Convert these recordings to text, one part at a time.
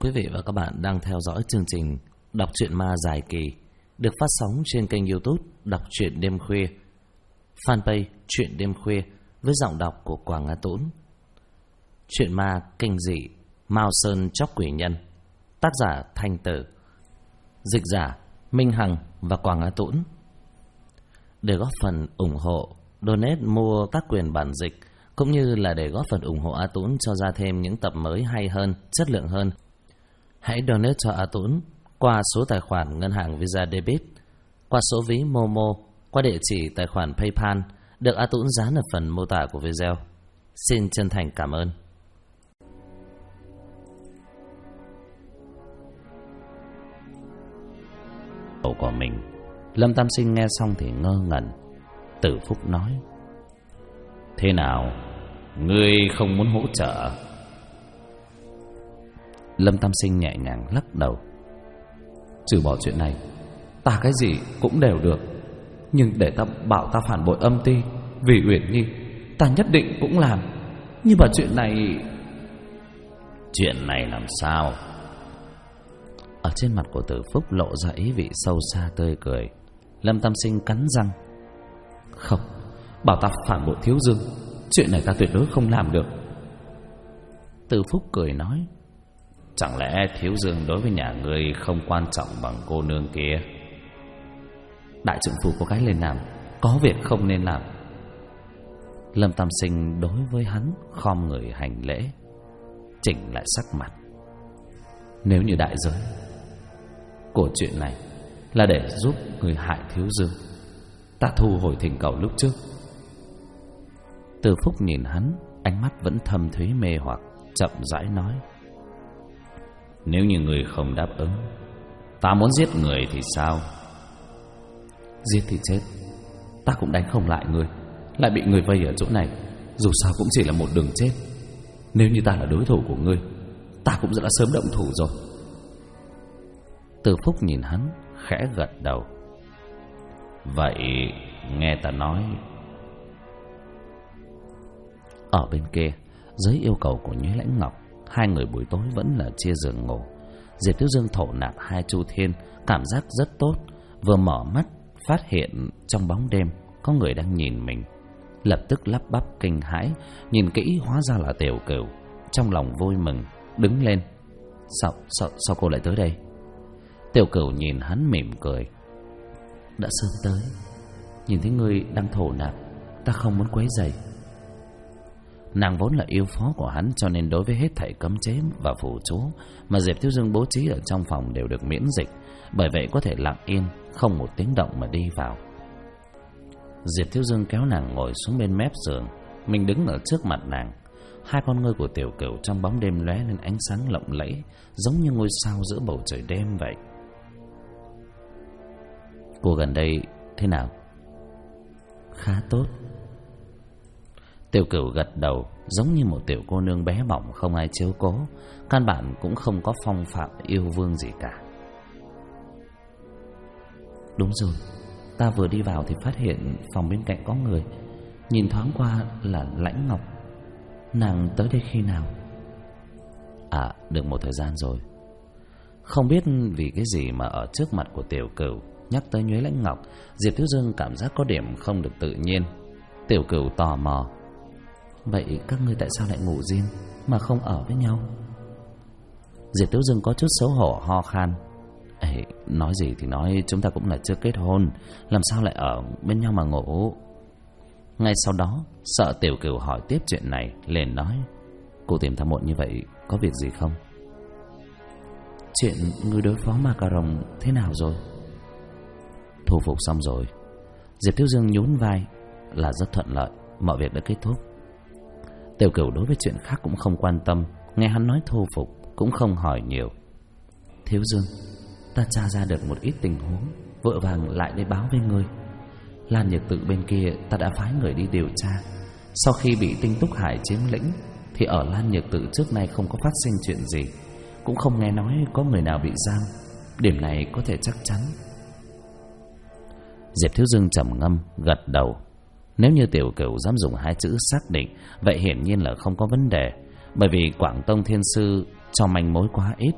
Quý vị và các bạn đang theo dõi chương trình Đọc truyện ma dài kỳ được phát sóng trên kênh YouTube Đọc truyện đêm khuya, fanpage Truyện đêm khuya với giọng đọc của Quảng Á Tũng. Truyện ma kinh dị Mao Sơn Chóc Quỷ Nhân, tác giả Thanh Tử, dịch giả Minh Hằng và Quảng Á Tũng. Để góp phần ủng hộ, donate mua tác quyền bản dịch cũng như là để góp phần ủng hộ A Tũng cho ra thêm những tập mới hay hơn, chất lượng hơn, hãy donate cho A Tũng qua số tài khoản ngân hàng Visa Debit, qua số ví Momo, qua địa chỉ tài khoản PayPal được A Tũng dán ở phần mô tả của video. Xin chân thành cảm ơn. Cậu của mình, Lâm Tam Sinh nghe xong thì ngơ ngẩn. Tử Phúc nói: "Thế nào, ngươi không muốn hỗ trợ?" Lâm Tam Sinh nhẹ nhàng lắc đầu: "Trừ bỏ chuyện này, ta cái gì cũng đều được. Nhưng để ta bảo ta phản bội âm ty vì Uyển Nhi, ta nhất định cũng làm. Nhưng mà chuyện này..." "Chuyện này làm sao?" Ở trên mặt của Tử Phúc lộ ra ý vị sâu xa tươi cười. Lâm Tam Sinh cắn răng: "Không, bảo ta phản bội Thiếu Dương, chuyện này ta tuyệt đối không làm được." Tử Phúc cười nói: "Chẳng lẽ Thiếu Dương đối với nhà ngươi không quan trọng bằng cô nương kia?" "Đại trượng phu có cái lên làm, có việc không nên làm." Lâm Tam Sinh đối với hắn khom người hành lễ, chỉnh lại sắc mặt: "Nếu như đại giới của chuyện này là để giúp người hại Thiếu Dương, ta thu hồi thỉnh cầu lúc trước." Từ Phúc nhìn hắn, ánh mắt vẫn thâm thúy mê hoặc, chậm rãi nói: "Nếu như người không đáp ứng, ta muốn giết người thì sao?" "Giết thì chết, ta cũng đánh không lại người, lại bị người vây ở chỗ này, dù sao cũng chỉ là một đường chết. Nếu như ta là đối thủ của ngươi, ta cũng đã sớm động thủ rồi." Từ Phúc nhìn hắn, khẽ gật đầu: "Vậy nghe ta nói." Ở bên kia, dưới yêu cầu của Nhuế Lãnh Ngọc, hai người buổi tối vẫn là chia giường ngủ. Diệp Thiếu Dương thổ nạp hai chu thiên, cảm giác rất tốt. Vừa mở mắt, phát hiện trong bóng đêm có người đang nhìn mình, lập tức lắp bắp kinh hãi, nhìn kỹ hóa ra là Tiểu Cửu. Trong lòng vui mừng, đứng lên: Sao cô lại tới đây?" Tiểu Cửu nhìn hắn mỉm cười: "Đã sớm tới, nhìn thấy ngươi đang thổ nạp, ta không muốn quấy rầy." Nàng vốn là yêu phó của hắn, cho nên đối với hết thảy cấm chế và phù chú mà Diệp Thiếu Dương bố trí ở trong phòng đều được miễn dịch, bởi vậy có thể lặng yên không một tiếng động mà đi vào. Diệp Thiếu Dương kéo nàng ngồi xuống bên mép giường, mình đứng ở trước mặt nàng. Hai con ngươi của Tiểu Cửu trong bóng đêm lóe lên ánh sáng lộng lẫy, giống như ngôi sao giữa bầu trời đêm vậy. "Cô gần đây thế nào?" "Khá tốt." Tiểu Cửu gật đầu, giống như một tiểu cô nương bé bỏng không ai chiếu cố, căn bản cũng không có phong phạm yêu vương gì cả. "Đúng rồi, ta vừa đi vào thì phát hiện phòng bên cạnh có người, nhìn thoáng qua là Lãnh Ngọc. Nàng tới đây khi nào?" "À, được một thời gian rồi." Không biết vì cái gì mà ở trước mặt của Tiểu Cửu nhắc tới Nhuế Lãnh Ngọc, Diệp Thiếu Dương cảm giác có điểm không được tự nhiên. Tiểu Cửu tò mò: "Vậy các ngươi tại sao lại ngủ riêng mà không ở với nhau?" Diệp Thiếu Dương có chút xấu hổ ho khan: "Ê, nói gì thì nói, chúng ta cũng là chưa kết hôn, làm sao lại ở bên nhau mà ngủ?" Ngay sau đó, sợ Tiểu Cửu hỏi tiếp chuyện này, liền nói: "Cô tìm ta muộn như vậy, có việc gì không?" "Chuyện ngươi đối phó ma cà rồng thế nào rồi?" "Thu phục xong rồi." Diệp Thiếu Dương nhún vai: "Là rất thuận lợi, mọi việc đã kết thúc." Tiểu Cửu đối với chuyện khác cũng không quan tâm, nghe hắn nói thu phục cũng không hỏi nhiều. "Thiếu Dương, ta tra ra được một ít tình huống, vội vàng lại đây báo với ngươi. Lan Nhược Tự bên kia ta đã phái người đi điều tra. Sau khi bị Tinh Túc Hải chiếm lĩnh thì ở Lan Nhược Tự trước nay không có phát sinh chuyện gì, cũng không nghe nói có người nào bị giam. Điểm này có thể chắc chắn." Diệp Thiếu Dương trầm ngâm gật đầu. Nếu như Tiểu Cửu dám dùng hai chữ xác định, vậy hiển nhiên là không có vấn đề, bởi vì Quảng Tông Thiên Sư cho manh mối quá ít,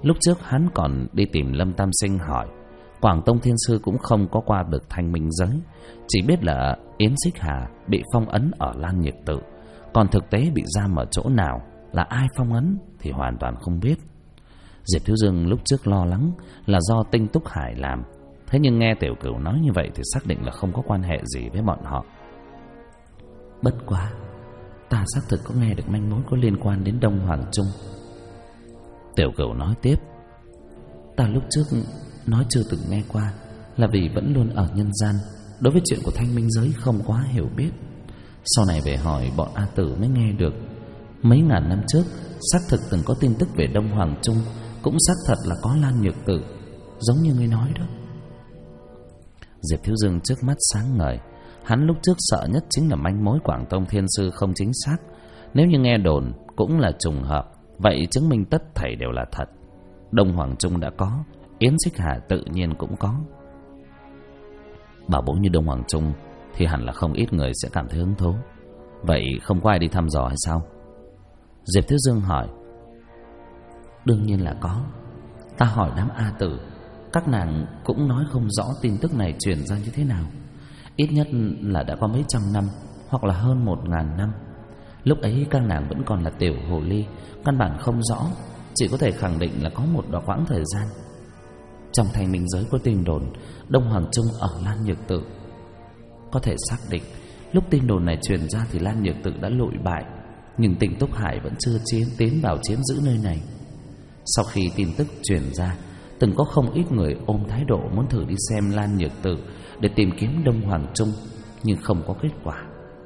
Lúc trước hắn còn đi tìm Lâm Tam Sinh hỏi, Quảng Tông Thiên Sư cũng không có qua được Thanh Minh Giới, chỉ biết là Yến Xích Hà bị phong ấn ở Lan Nhược Tự, còn thực tế bị giam ở chỗ nào, là ai phong ấn thì hoàn toàn không biết. Diệp Thiếu Dương lúc trước lo lắng là do Tinh Túc Hải làm, thế nhưng nghe Tiểu Cửu nói như vậy thì xác định là không có quan hệ gì với bọn họ. Bất quá, ta xác thực có nghe được manh mối có liên quan đến Đông Hoàng Trung. Tiểu Cửu nói tiếp, ta lúc trước nói chưa từng nghe qua là vì vẫn luôn ở nhân gian, đối với chuyện của Thanh Minh Giới không quá hiểu biết. Sau này về hỏi bọn A Tử mới nghe được, mấy ngàn năm trước xác thực từng có tin tức về Đông Hoàng Trung, cũng xác thật là có Lan Nhược Tự, giống như ngươi nói đó. Diệp Thiếu Dương trước mắt sáng ngời. Hắn lúc trước sợ nhất chính là manh mối Quảng Tông Thiên Sư không chính xác. Nếu như nghe đồn cũng là trùng hợp, vậy chứng minh tất thảy đều là thật. Đông Hoàng Trung đã có, Yến Xích Hà tự nhiên cũng có. Bảo bối như Đông Hoàng Trung thì hẳn là không ít người sẽ cảm thấy hứng thú. Vậy không có ai đi thăm dò hay sao? Diệp Thiếu Dương hỏi. Đương nhiên là có. Ta hỏi đám A Tử, các nàng cũng nói không rõ tin tức này truyền ra như thế nào. Ít nhất là đã có mấy trăm năm, hoặc là hơn 1000 năm. Lúc ấy các nàng vẫn còn là tiểu hồ ly, căn bản không rõ, chỉ có thể khẳng định là có một đoạn quãng thời gian. Trong Thanh Minh Giới có tin đồn Đông Hoàng Trung ở Lan Nhược Tự. Có thể xác định lúc tin đồn này truyền ra thì Lan Nhược Tự đã lụi bại, nhưng Tinh Túc Hải vẫn chưa tiến vào chiếm giữ nơi này. Sau khi tin tức truyền ra, từng có không ít người ôm thái độ muốn thử đi xem Lan Nhược Tự để tìm kiếm Đông Hoàng Trung, nhưng không có kết quả.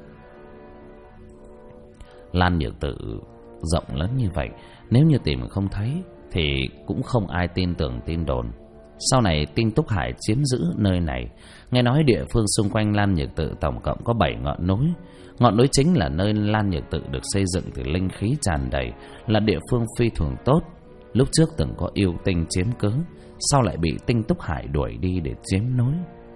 Lan Nhược Tự rộng lớn như vậy, nếu như tìm không thấy thì cũng không ai tin tưởng tin đồn. Sau này Tinh Túc Hải chiếm giữ nơi này, nghe nói địa phương xung quanh Lan Nhược Tự tổng cộng có 7 ngọn núi. Ngọn núi chính là nơi Lan Nhược Tự được xây dựng từ linh khí tràn đầy, là địa phương phi thường tốt. Lúc trước từng có yêu tinh chiếm cứ, sau lại bị Tinh Túc Hải đuổi đi để chiếm núi.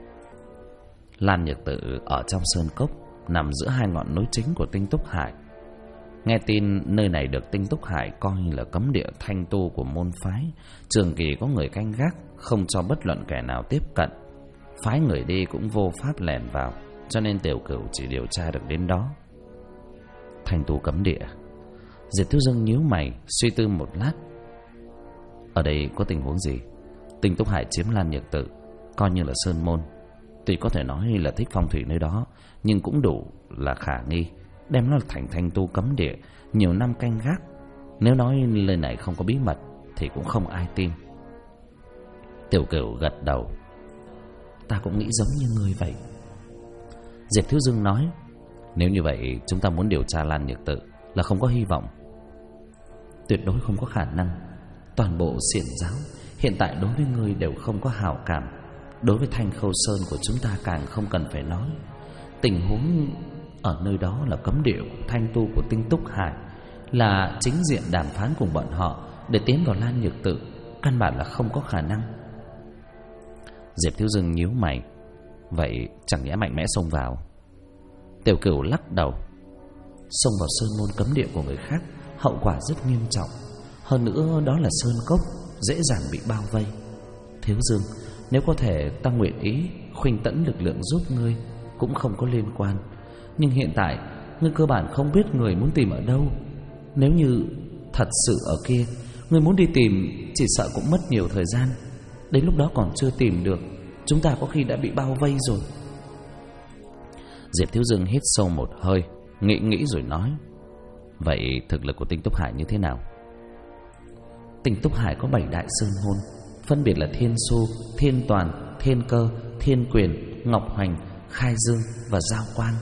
Lan Nhược Tự ở trong sơn cốc, nằm giữa hai ngọn núi chính của Tinh Túc Hải. Nghe tin nơi này được Tinh Túc Hải coi như là cấm địa thanh tu của môn phái, trường kỳ có người canh gác, không cho bất luận kẻ nào tiếp cận. Phái người đi cũng vô pháp lẻn vào, cho nên Tiểu Cửu chỉ điều tra được đến đó. Thanh tu cấm địa. Diệp Thiếu Dương nhíu mày, suy tư một lát. Ở đây có tình huống gì? Tinh Túc Hải chiếm Lan Nhược Tự, coi như là sơn môn. Tuy có thể nói là thích phong thủy nơi đó, nhưng cũng đủ là khả nghi đem nó thành thanh tu cấm địa, nhiều năm canh gác. Nếu nói lời này không có bí mật thì cũng không ai tin. Tiểu Cửu gật đầu. Ta cũng nghĩ giống như người vậy. Diệp Thiếu Dương nói. Nếu như vậy chúng ta muốn điều tra Lan Nhược Tự là không có hy vọng. Tuyệt đối không có khả năng. Toàn bộ xiển giáo hiện tại đối với ngươi đều không có hảo cảm. Đối với Thanh Khâu Sơn của chúng ta càng không cần phải nói. Tình huống ở nơi đó là cấm địa thanh tu của Tinh Túc Hải, là chính diện đàm phán cùng bọn họ để tiến vào Lan Nhược Tự, căn bản là không có khả năng. Diệp Thiếu Dương nhíu mày. Vậy chẳng nhẽ mạnh mẽ xông vào? Tiểu Cửu lắc đầu. Xông vào sơn môn cấm địa của người khác, hậu quả rất nghiêm trọng. Hơn nữa đó là sơn cốc, dễ dàng bị bao vây. Thiếu Dương, nếu có thể ta nguyện ý khuynh tẫn lực lượng giúp ngươi, cũng không có liên quan. Nhưng hiện tại ngươi cơ bản không biết người muốn tìm ở đâu. Nếu như thật sự ở kia, ngươi muốn đi tìm chỉ sợ cũng mất nhiều thời gian. Đến lúc đó còn chưa tìm được, chúng ta có khi đã bị bao vây rồi. Diệp Thiếu Dương hít sâu một hơi, nghĩ rồi nói. Vậy thực lực của Tinh Túc Hải như thế nào? Tinh Túc Hải có 7 đại sơn môn, phân biệt là Thiên Xu, Thiên Toàn, Thiên Cơ, Thiên Quyền, Ngọc Hoành, Khai Dương và Giao Quang.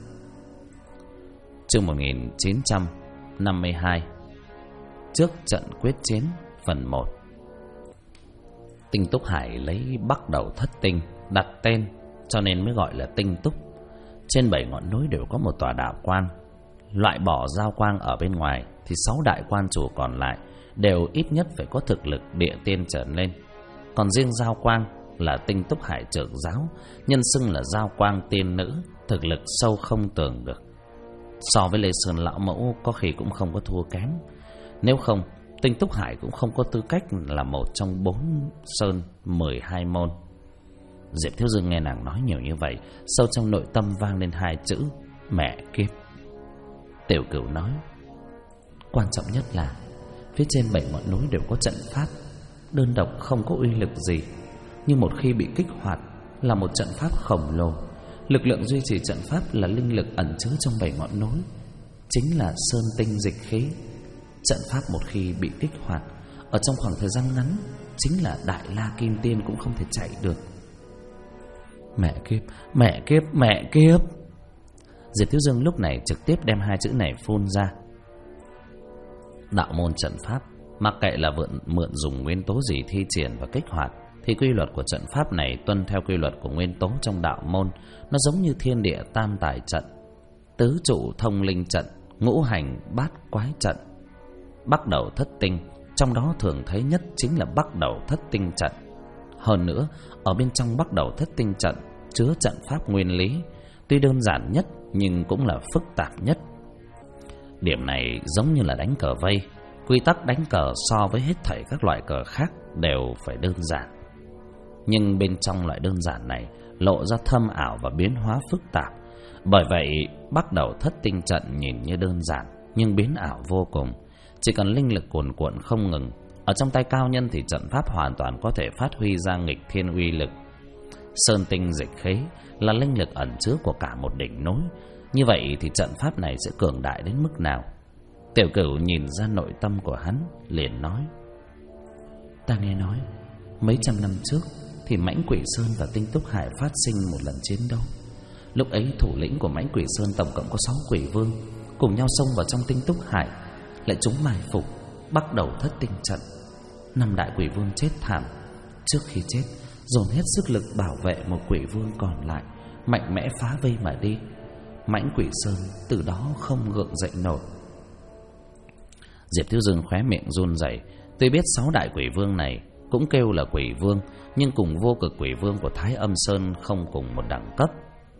Chương 1952. Trước trận quyết chiến phần 1. Tinh Túc Hải lấy Bắc Đầu Thất Tinh đặt tên, cho nên mới gọi là Tinh Túc. Trên 7 ngọn núi đều có một tòa đạo quang. Loại bỏ Giao Quang ở bên ngoài thì 6 đại quan chủ còn lại đều ít nhất phải có thực lực địa tiên trở lên. Còn riêng Giao Quang là Tinh Túc Hải trưởng giáo, nhân xưng là Giao Quang tiên nữ, thực lực sâu không tưởng được. So với Lê Sơn lão mẫu có khi cũng không có thua kém. Nếu không, Tinh Túc Hải cũng không có tư cách là một trong 4 sơn 12 môn. Diệp Thiếu Dương nghe nàng nói nhiều như vậy, sâu trong nội tâm vang lên 2 chữ mẹ kiếp. Tiểu Cửu nói, quan trọng nhất là phía trên 7 ngọn núi đều có trận pháp, đơn độc không có uy lực gì, nhưng một khi bị kích hoạt là một trận pháp khổng lồ. Lực lượng duy trì trận pháp là linh lực ẩn chứa trong 7 ngọn núi, chính là sơn tinh dịch khí. Trận pháp một khi bị kích hoạt, ở trong khoảng thời gian ngắn, chính là Đại La Kim Tiên cũng không thể chạy được. Mẹ kiếp, mẹ kiếp, mẹ kiếp. Diệp Thiếu Dương lúc này trực tiếp đem 2 chữ này phun ra. Đạo môn trận pháp, mặc kệ là mượn dùng nguyên tố gì thi triển và kích hoạt, thì quy luật của trận pháp này tuân theo quy luật của nguyên tố trong đạo môn. Nó giống như thiên địa tam tài trận, tứ trụ thông linh trận, ngũ hành bát quái trận, bắc đầu thất tinh. Trong đó thường thấy nhất chính là bắc đầu thất tinh trận. Hơn nữa, ở bên trong bắc đầu thất tinh trận chứa trận pháp nguyên lý, tuy đơn giản nhất nhưng cũng là phức tạp nhất. Điểm này giống như là đánh cờ vây, quy tắc đánh cờ so với hết thảy các loại cờ khác đều phải đơn giản. Nhưng bên trong loại đơn giản này lộ ra thâm ảo và biến hóa phức tạp. Bởi vậy bắt đầu thất tinh trận nhìn như đơn giản nhưng biến ảo vô cùng. Chỉ cần linh lực cuồn cuộn không ngừng, ở trong tay cao nhân thì trận pháp hoàn toàn có thể phát huy ra nghịch thiên uy lực. Sơn tinh dịch khí là linh lực ẩn chứa của cả một đỉnh núi. Như vậy thì trận pháp này sẽ cường đại đến mức nào? Tiểu Cửu nhìn ra nội tâm của hắn, liền nói, ta nghe nói mấy trăm năm trước thì Mãnh Quỷ Sơn và Tinh Túc Hải phát sinh một lần chiến đấu. Lúc ấy thủ lĩnh của Mãnh Quỷ Sơn tổng cộng có 6 quỷ vương, cùng nhau xông vào trong Tinh Túc Hải, lại chúng mai phục, bắt đầu thất tinh trận. 5 đại quỷ vương chết thảm. Trước khi chết, dồn hết sức lực bảo vệ một quỷ vương còn lại, mạnh mẽ phá vây mà đi. Mãnh Quỷ Sơn từ đó không gượng dậy nổi. Diệp Thiếu Dương khóe miệng run rẩy. Tuy biết 6 đại quỷ vương này cũng kêu là quỷ vương, nhưng cùng vô cực quỷ vương của Thái Âm Sơn không cùng một đẳng cấp.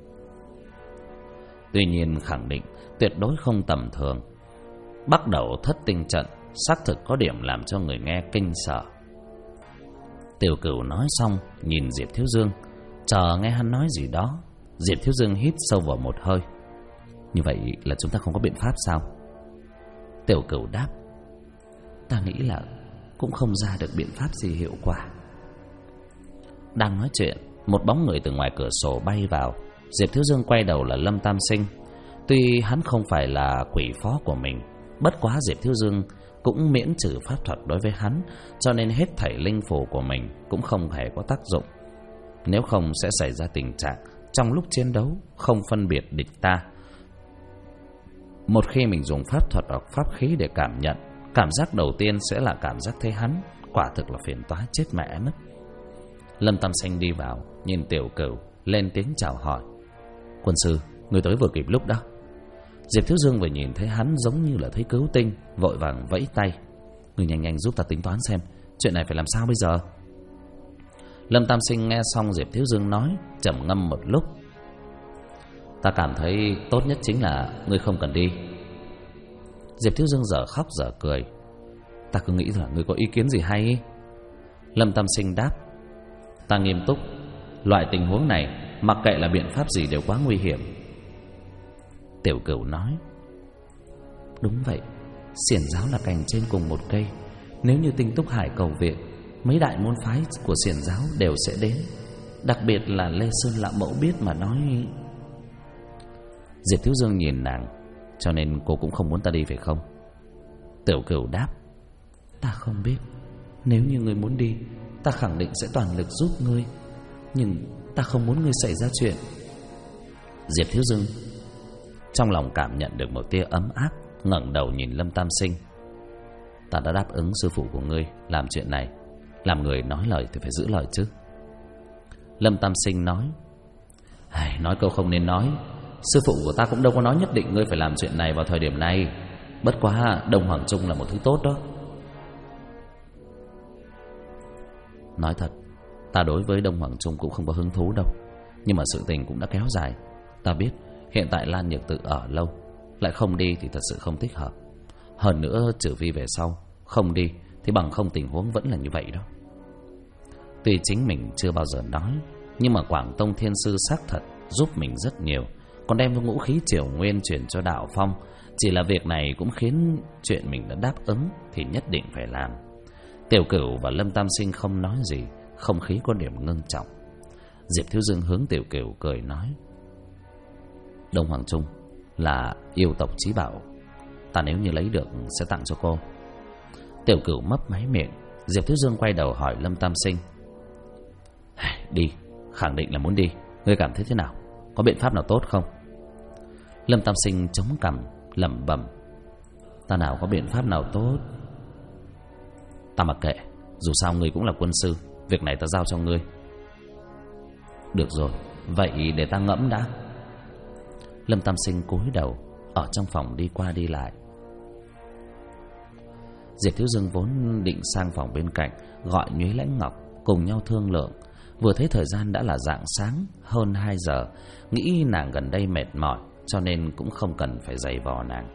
Tuy nhiên khẳng định tuyệt đối không tầm thường. Bắt đầu thất tinh trận xác thực có điểm làm cho người nghe kinh sợ. Tiểu Cửu nói xong nhìn Diệp Thiếu Dương, chờ nghe hắn nói gì đó. Diệp Thiếu Dương hít sâu vào một hơi. Như vậy là chúng ta không có biện pháp sao? Tiểu Cửu đáp, ta nghĩ là cũng không ra được biện pháp gì hiệu quả. Đang nói chuyện, một bóng người từ ngoài cửa sổ bay vào. Diệp Thiếu Dương quay đầu là Lâm Tam Sinh. Tuy hắn không phải là quỷ phó của mình, bất quá Diệp Thiếu Dương cũng miễn trừ pháp thuật đối với hắn, cho nên hết thảy linh phù của mình cũng không hề có tác dụng. Nếu không sẽ xảy ra tình trạng trong lúc chiến đấu không phân biệt địch ta. Một khi mình dùng pháp thuật hoặc pháp khí để cảm nhận, cảm giác đầu tiên sẽ là cảm giác thấy hắn, quả thực là phiền toái chết mẹ mất. Lâm Tam Sinh đi vào, nhìn Tiểu Cửu, lên tiếng chào hỏi. Quân sư, người tới vừa kịp lúc đó. Diệp Thiếu Dương vừa nhìn thấy hắn giống như là thấy cứu tinh, vội vàng vẫy tay. Người nhanh nhanh giúp ta tính toán xem chuyện này phải làm sao bây giờ. Lâm Tam Sinh nghe xong Diệp Thiếu Dương nói, trầm ngâm một lúc. Ta cảm thấy tốt nhất chính là ngươi không cần đi. Diệp Thiếu Dương dở khóc dở cười. Ta cứ nghĩ là ngươi có ý kiến gì hay. Lâm Tam Sinh đáp, ta nghiêm túc. Loại tình huống này mặc kệ là biện pháp gì đều quá nguy hiểm. Tiểu Cửu nói, đúng vậy, xiển giáo là cành trên cùng một cây. Nếu như Tinh Túc Hải cầu viện, mấy đại môn phái của xiển giáo đều sẽ đến. Đặc biệt là Lê Sơn Lạ Mẫu biết mà nói. Diệp Thiếu Dương nhìn nàng, cho nên cô cũng không muốn ta đi phải không? Tiểu Cửu đáp, ta không biết. Nếu như ngươi muốn đi, ta khẳng định sẽ toàn lực giúp ngươi, nhưng ta không muốn ngươi xảy ra chuyện. Diệp Thiếu Dương trong lòng cảm nhận được một tia ấm áp, ngẩng đầu nhìn Lâm Tam Sinh. Ta đã đáp ứng sư phụ của ngươi làm chuyện này, làm người nói lời thì phải giữ lời chứ. Lâm Tam Sinh nói, nói câu không nên nói. Sư phụ của ta cũng đâu có nói nhất định ngươi phải làm chuyện này vào thời điểm này. Bất quá Đông Hoàng Trung là một thứ tốt đó. Nói thật, ta đối với Đông Hoàng Trung cũng không có hứng thú đâu. Nhưng mà sự tình cũng đã kéo dài. Ta biết hiện tại Lan Nhược Tự ở lâu, lại không đi thì thật sự không thích hợp. Hơn nữa trừ phi về sau không đi thì bằng không tình huống vẫn là như vậy đó. Tuy chính mình chưa bao giờ nói, nhưng mà Quảng Tông Thiên Sư xác thật giúp mình rất nhiều, còn đem ngũ khí Triều Nguyên truyền cho Đạo Phong. Chỉ là việc này cũng khiến chuyện mình đã đáp ứng thì nhất định phải làm. Tiểu Cửu và Lâm Tam Sinh không nói gì, không khí có điểm ngưng trọng. Diệp Thiếu Dương hướng Tiểu Cửu cười nói: Đông Hoàng Trung là yêu tộc chí bảo, ta nếu như lấy được sẽ tặng cho cô. Tiểu Cửu mấp máy miệng. Diệp Thiếu Dương quay đầu hỏi Lâm Tam Sinh: Đi, khẳng định là muốn đi. Ngươi cảm thấy thế nào? Có biện pháp nào tốt không? Lâm Tam Sinh chống cằm lẩm bẩm: Ta nào có biện pháp nào tốt. Ta mặc kệ, dù sao ngươi cũng là quân sư, việc này ta giao cho ngươi. Được rồi, vậy để ta ngẫm đã. Lâm Tam Sinh cúi đầu ở trong phòng đi qua đi lại. Diệp Thiếu Dương vốn định sang phòng bên cạnh gọi Nhuế Lãnh Ngọc cùng nhau thương lượng. Vừa thấy thời gian đã là rạng sáng hơn 2 giờ, nghĩ nàng gần đây mệt mỏi cho nên cũng không cần phải giày vò nàng.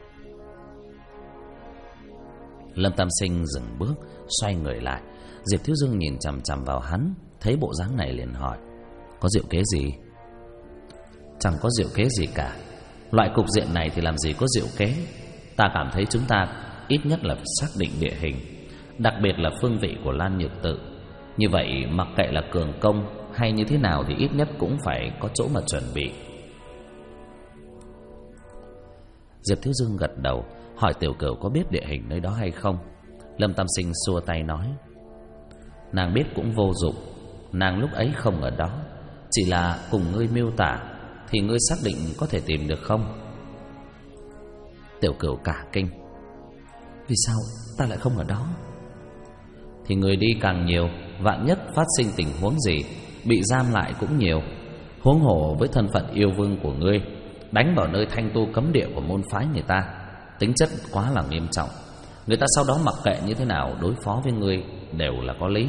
Lâm Tam Sinh dừng bước, xoay người lại. Diệp Thiếu Dương nhìn chằm chằm vào hắn, thấy bộ dáng này liền hỏi: Có diệu kế gì? Chẳng có diệu kế gì cả. Loại cục diện này thì làm gì có diệu kế. Ta cảm thấy chúng ta ít nhất là phải xác định địa hình, đặc biệt là phương vị của Lan Nhược Tự. Như vậy mặc kệ là cường công hay như thế nào thì ít nhất cũng phải có chỗ mà chuẩn bị. Diệp Thiếu Dương gật đầu, hỏi Tiểu Cửu có biết địa hình nơi đó hay không. Lâm Tam Sinh xua tay nói: Nàng biết cũng vô dụng, nàng lúc ấy không ở đó. Chỉ là cùng ngươi miêu tả thì ngươi xác định có thể tìm được không? Tiểu Cửu cả kinh: Vì sao ta lại không ở đó? Thì người đi càng nhiều, vạn nhất phát sinh tình huống gì, bị giam lại cũng nhiều. Huống hồ với thân phận yêu vương của ngươi, đánh vào nơi thanh tu cấm địa của môn phái người ta, tính chất quá là nghiêm trọng. Người ta sau đó mặc kệ như thế nào đối phó với ngươi đều là có lý.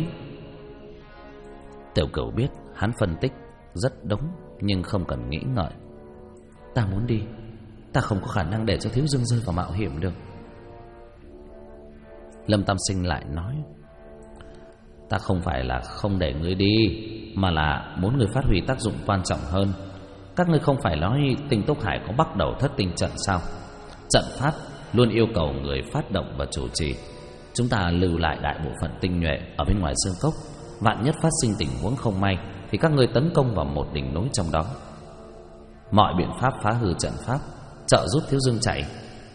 Tiểu Cửu biết hắn phân tích rất đúng, nhưng không cần nghĩ ngợi. Ta muốn đi, ta không có khả năng để cho Thiếu Dương rơi vào mạo hiểm được. Lâm Tam Sinh lại nói: Ta không phải là không để ngươi đi, mà là muốn ngươi phát huy tác dụng quan trọng hơn. Các ngươi không phải nói Tinh Túc Hải có bắt đầu thất tinh trận sao? Trận pháp luôn yêu cầu người phát động và chủ trì. Chúng ta lưu lại đại bộ phận tinh nhuệ ở bên ngoài sơn cốc, vạn nhất phát sinh tình huống không may thì các ngươi tấn công vào một đỉnh núi trong đó. Mọi biện pháp phá hư trận pháp, trợ giúp Thiếu Dương chạy.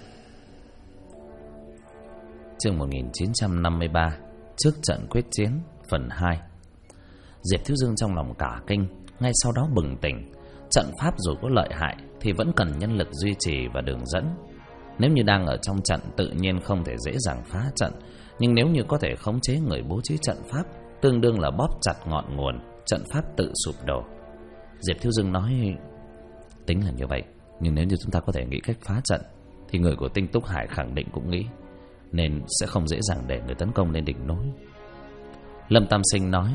Chương 1953, trước trận quyết chiến, phần 2. Diệp Thiếu Dương trong lòng cả kinh, ngay sau đó bừng tỉnh. Trận pháp dù có lợi hại thì vẫn cần nhân lực duy trì và đường dẫn. Nếu như đang ở trong trận tự nhiên không thể dễ dàng phá trận, nhưng nếu như có thể khống chế người bố trí trận pháp, tương đương là bóp chặt ngọn nguồn, trận pháp tự sụp đổ. Diệp Thiếu Dương nói: Tính là như vậy, nhưng nếu như chúng ta có thể nghĩ cách phá trận thì người của Tinh Túc Hải khẳng định cũng nghĩ, nên sẽ không dễ dàng để người tấn công lên đỉnh núi. Lâm Tam Sinh nói: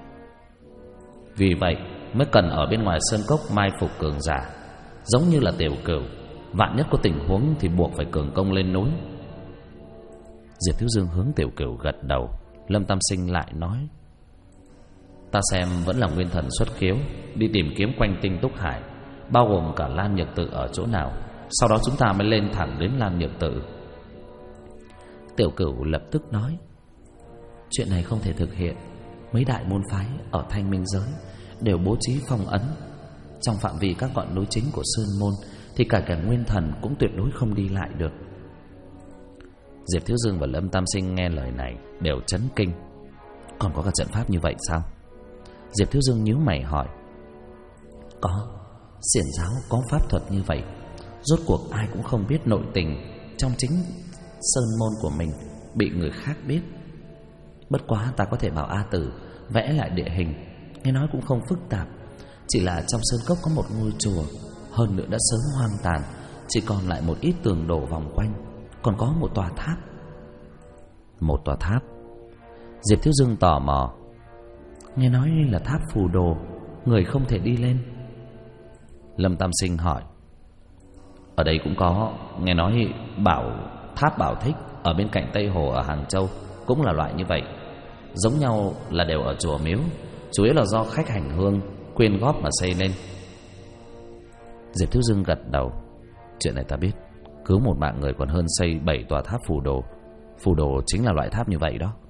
Vì vậy mới cần ở bên ngoài sơn cốc mai phục cường giả, giống như là Tiểu Cửu, vạn nhất có tình huống thì buộc phải cường công lên núi. Diệp Thiếu Dương hướng Tiểu Cửu gật đầu. Lâm Tam Sinh lại nói: Ta xem vẫn là nguyên thần xuất khiếu, đi tìm kiếm quanh Tinh Túc Hải, bao gồm cả Lan Nhược Tự ở chỗ nào, sau đó chúng ta mới lên thẳng đến Lan Nhược Tự. Tiểu Cửu lập tức nói: Chuyện này không thể thực hiện. Mấy đại môn phái ở Thanh Minh giới đều bố trí phong ấn. Trong phạm vi các ngọn núi chính của Sơn Môn thì cả nguyên thần cũng tuyệt đối không đi lại được. Diệp Thiếu Dương và Lâm Tam Sinh nghe lời này đều chấn kinh. Còn có cả trận pháp như vậy sao? Diệp Thiếu Dương nhíu mày hỏi: Có, xiển giáo có pháp thuật như vậy. Rốt cuộc ai cũng không biết nội tình trong chính Sơn Môn của mình bị người khác biết. Bất quá ta có thể bảo A Tử vẽ lại địa hình, nghe nói cũng không phức tạp. Chỉ là trong sơn cốc có một ngôi chùa, hơn nữa đã sớm hoang tàn, chỉ còn lại một ít tường đổ vòng quanh, còn có một tòa tháp. Một tòa tháp? Diệp Thiếu Dương tò mò. Nghe nói là tháp phù đồ, người không thể đi lên. Lâm Tam Sinh hỏi: Ở đây cũng có, nghe nói bảo tháp Bảo Thích ở bên cạnh Tây Hồ ở Hàng Châu cũng là loại như vậy. Giống nhau là đều ở chùa miếu, chủ yếu là do khách hành hương quyên góp mà xây nên. Diệp Thiếu Dương gật đầu. Chuyện này ta biết, cứu một mạng người còn hơn xây 7 tòa tháp phù đồ. Phù đồ chính là loại tháp như vậy đó.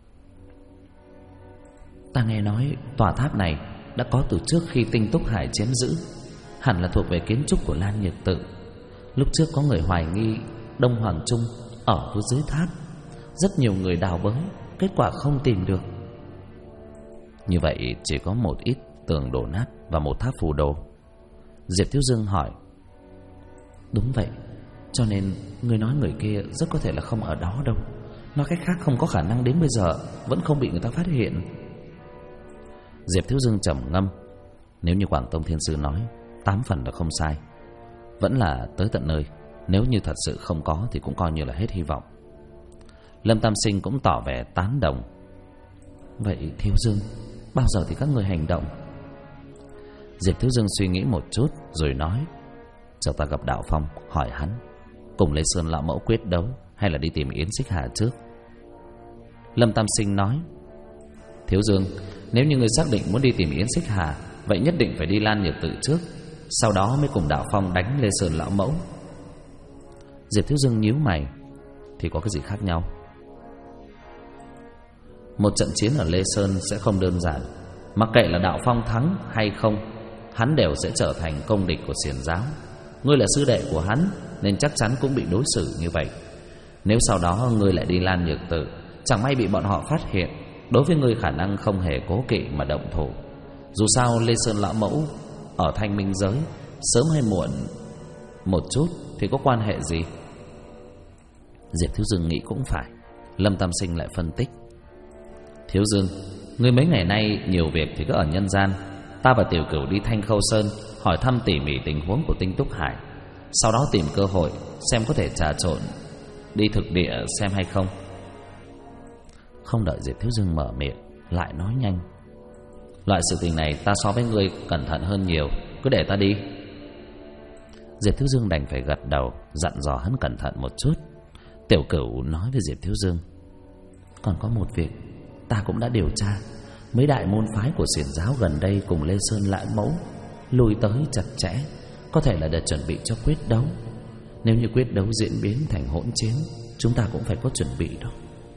Ta nghe nói tòa tháp này đã có từ trước khi Tinh Túc Hải chiếm giữ, hẳn là thuộc về kiến trúc của Lan Nhược Tự. Lúc trước có người hoài nghi Đông Hoàng Trung ở phía dưới tháp, rất nhiều người đào bới, kết quả không tìm được. Như vậy chỉ có một ít tường đổ nát và một tháp phù đồ. Diệp Thiếu Dương hỏi. Đúng vậy, cho nên người nói người kia rất có thể là không ở đó đâu. Nói cách khác, không có khả năng đến bây giờ vẫn không bị người ta phát hiện. Diệp Thiếu Dương trầm ngâm. Nếu như Quảng Tông Thiên Sư nói, 8 phần là không sai. Vẫn là tới tận nơi. Nếu như thật sự không có thì cũng coi như là hết hy vọng. Lâm Tam Sinh cũng tỏ vẻ tán đồng. Vậy Thiếu Dương, bao giờ thì các người hành động? Diệp Thiếu Dương suy nghĩ một chút rồi nói. Cho ta gặp Đạo Phong, hỏi hắn cùng Lê Sơn Lão Mẫu quyết đấu hay là đi tìm Yến Xích Hà trước. Lâm Tam Sinh nói. Thiếu Dương, nếu như người xác định muốn đi tìm Yến Xích Hà, vậy nhất định phải đi Lan Nhược Tự trước, sau đó mới cùng Đạo Phong đánh Lê Sơn Lão Mẫu. Diệp Thiếu Dương nhíu mày. Thì có cái gì khác nhau? Một trận chiến ở Lê Sơn sẽ không đơn giản. Mặc kệ là Đạo Phong thắng hay không, hắn đều sẽ trở thành công địch của Xiển giáo. Ngươi là sư đệ của hắn nên chắc chắn cũng bị đối xử như vậy. Nếu sau đó ngươi lại đi Lan Nhược Tự, chẳng may bị bọn họ phát hiện, đối với ngươi khả năng không hề cố kỵ mà động thủ. Dù sao Lê Sơn Lão Mẫu ở Thanh Minh giới, sớm hay muộn một chút thì có quan hệ gì? Diệp Thiếu Dương nghĩ cũng phải. Lâm Tam Sinh lại phân tích. Thiếu Dương, ngươi mấy ngày nay nhiều việc thì cứ ở nhân gian. Ta và Tiểu Cửu đi Thanh Khâu Sơn hỏi thăm tỉ mỉ tình huống của Tinh Túc Hải, sau đó tìm cơ hội xem có thể trà trộn đi thực địa xem hay không. Không đợi Diệp Thiếu Dương mở miệng, lại nói nhanh. Loại sự tình này ta so với ngươi cẩn thận hơn nhiều, cứ để ta đi. Diệp Thiếu Dương đành phải gật đầu, dặn dò hắn cẩn thận một chút. Tiểu Cửu nói với Diệp Thiếu Dương. Còn có một việc ta cũng đã điều tra. Mấy đại môn phái của Xiển giáo gần đây cùng Lê Sơn Lão Mẫu lùi tới chặt chẽ, có thể là để chuẩn bị cho quyết đấu. Nếu như quyết đấu diễn biến thành hỗn chiến, chúng ta cũng phải có chuẩn bị đó.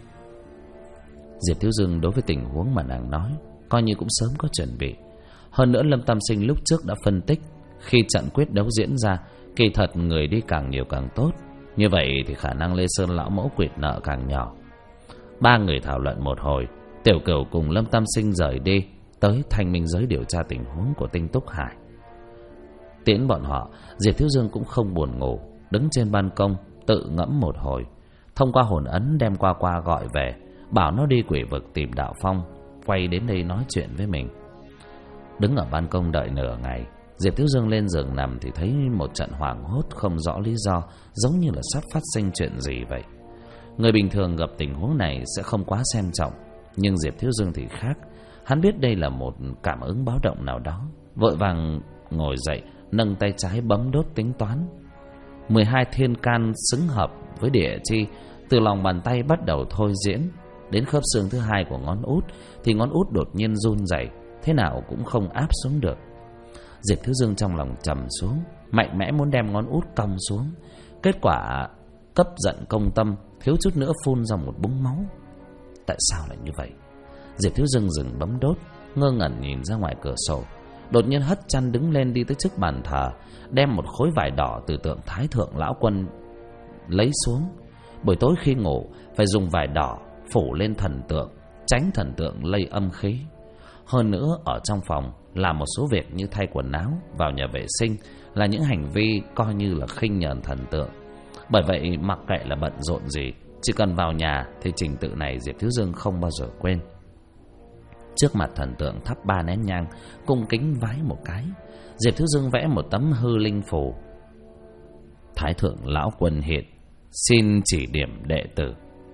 Diệp Thiếu Dương đối với tình huống mà nàng nói coi như cũng sớm có chuẩn bị. Hơn nữa Lâm Tam Sinh lúc trước đã phân tích, khi trận quyết đấu diễn ra, kỳ thật người đi càng nhiều càng tốt. Như vậy thì khả năng Lê Sơn Lão Mẫu quyệt nợ càng nhỏ. Ba người thảo luận một hồi, Tiểu Cửu cùng Lâm Tam Sinh rời đi tới Thanh Minh giới điều tra tình huống của Tinh Túc Hải. Tiễn bọn họ, Diệp Thiếu Dương cũng không buồn ngủ, đứng trên ban công tự ngẫm một hồi, thông qua hồn ấn đem qua gọi về, bảo nó đi Quỷ Vực tìm Đạo Phong, quay đến đây nói chuyện với mình. Đứng ở ban công đợi nửa ngày, Diệp Thiếu Dương lên giường nằm thì thấy một trận hoảng hốt không rõ lý do, giống như là sắp phát sinh chuyện gì vậy. Người bình thường gặp tình huống này sẽ không quá xem trọng, nhưng Diệp Thiếu Dương thì khác. Hắn biết đây là một cảm ứng báo động nào đó, vội vàng ngồi dậy, nâng tay trái bấm đốt tính toán. 12 thiên can xứng hợp với địa chi từ lòng bàn tay bắt đầu thôi diễn. Đến khớp xương thứ hai của ngón út thì ngón út đột nhiên run rẩy, thế nào cũng không áp xuống được. Diệp Thiếu Dương trong lòng trầm xuống, mạnh mẽ muốn đem ngón út cong xuống. Kết quả cấp giận công tâm, thiếu chút nữa phun ra một búng máu. Tại sao lại như vậy? Diệp Thiếu Dương dừng bấm đốt, ngơ ngẩn nhìn ra ngoài cửa sổ. Đột nhiên hất chăn đứng lên đi tới trước bàn thờ, đem một khối vải đỏ từ tượng Thái Thượng Lão Quân lấy xuống. Buổi tối khi ngủ phải dùng vải đỏ phủ lên thần tượng, tránh thần tượng lây âm khí. Hơn nữa ở trong phòng làm một số việc như thay quần áo, vào nhà vệ sinh là những hành vi coi như là khinh nhờn thần tượng. Bởi vậy mặc kệ là bận rộn gì, chỉ cần vào nhà thì trình tự này Diệp Thiếu Dương không bao giờ quên. Trước mặt thần tượng thắp 3 nén nhang, cung kính vái một cái. Diệp Thiếu Dương vẽ một tấm hư linh phù. Thái Thượng Lão Quân hiện, xin chỉ điểm đệ tử.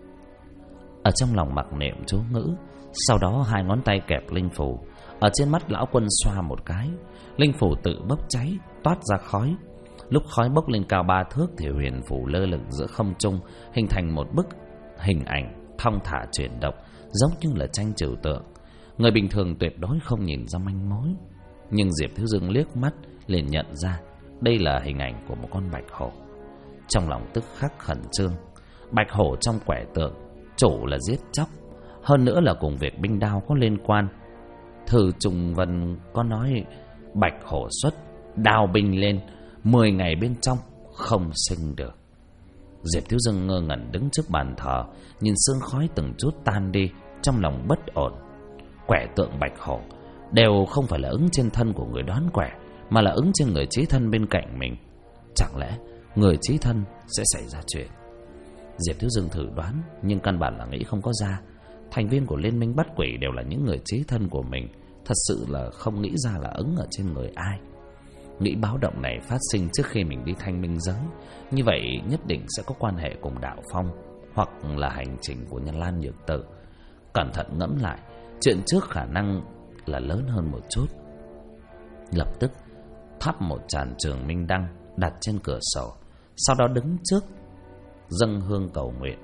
Ở trong lòng mặc niệm chú ngữ, sau đó 2 ngón tay kẹp linh phù. Ở trên mắt Lão Quân xoa một cái, linh phù tự bốc cháy, toát ra khói. Lúc khói bốc lên cao 3 thước thì huyền phù lơ lửng giữa không trung, hình thành một bức hình ảnh thong thả chuyển động, giống như là tranh trừu tượng. Người bình thường tuyệt đối không nhìn ra manh mối, nhưng Diệp Thiếu Dương liếc mắt liền nhận ra đây là hình ảnh của một con bạch hổ. Trong lòng tức khắc khẩn trương. Bạch hổ trong quẻ tượng chủ là giết chóc, hơn nữa là cùng việc binh đao có liên quan. Thư Trùng Vân có nói bạch hổ xuất, đao binh lên, 10 ngày bên trong không sinh được. Diệp Thiếu Dương ngơ ngẩn đứng trước bàn thờ, nhìn sương khói từng chút tan đi, trong lòng bất ổn. Quẻ tượng bạch hổ đều không phải là ứng trên thân của người đoán quẻ, mà là ứng trên người chí thân bên cạnh mình. Chẳng lẽ người chí thân sẽ xảy ra chuyện? Diệp Thiếu Dương thử đoán, nhưng căn bản là nghĩ không có ra. Thành viên của Liên minh bắt quỷ đều là những người chí thân của mình, thật sự là không nghĩ ra là ứng ở trên người ai. Nghĩ báo động này phát sinh trước khi mình đi thanh minh giới, như vậy nhất định sẽ có quan hệ cùng Đạo Phong, hoặc là hành trình của Nhân Lan Nhược Tử. Cẩn thận ngẫm lại, chuyện trước khả năng là lớn hơn một chút. Lập tức thắp một tràn trường minh đăng đặt trên cửa sổ, sau đó đứng trước dâng hương cầu nguyện.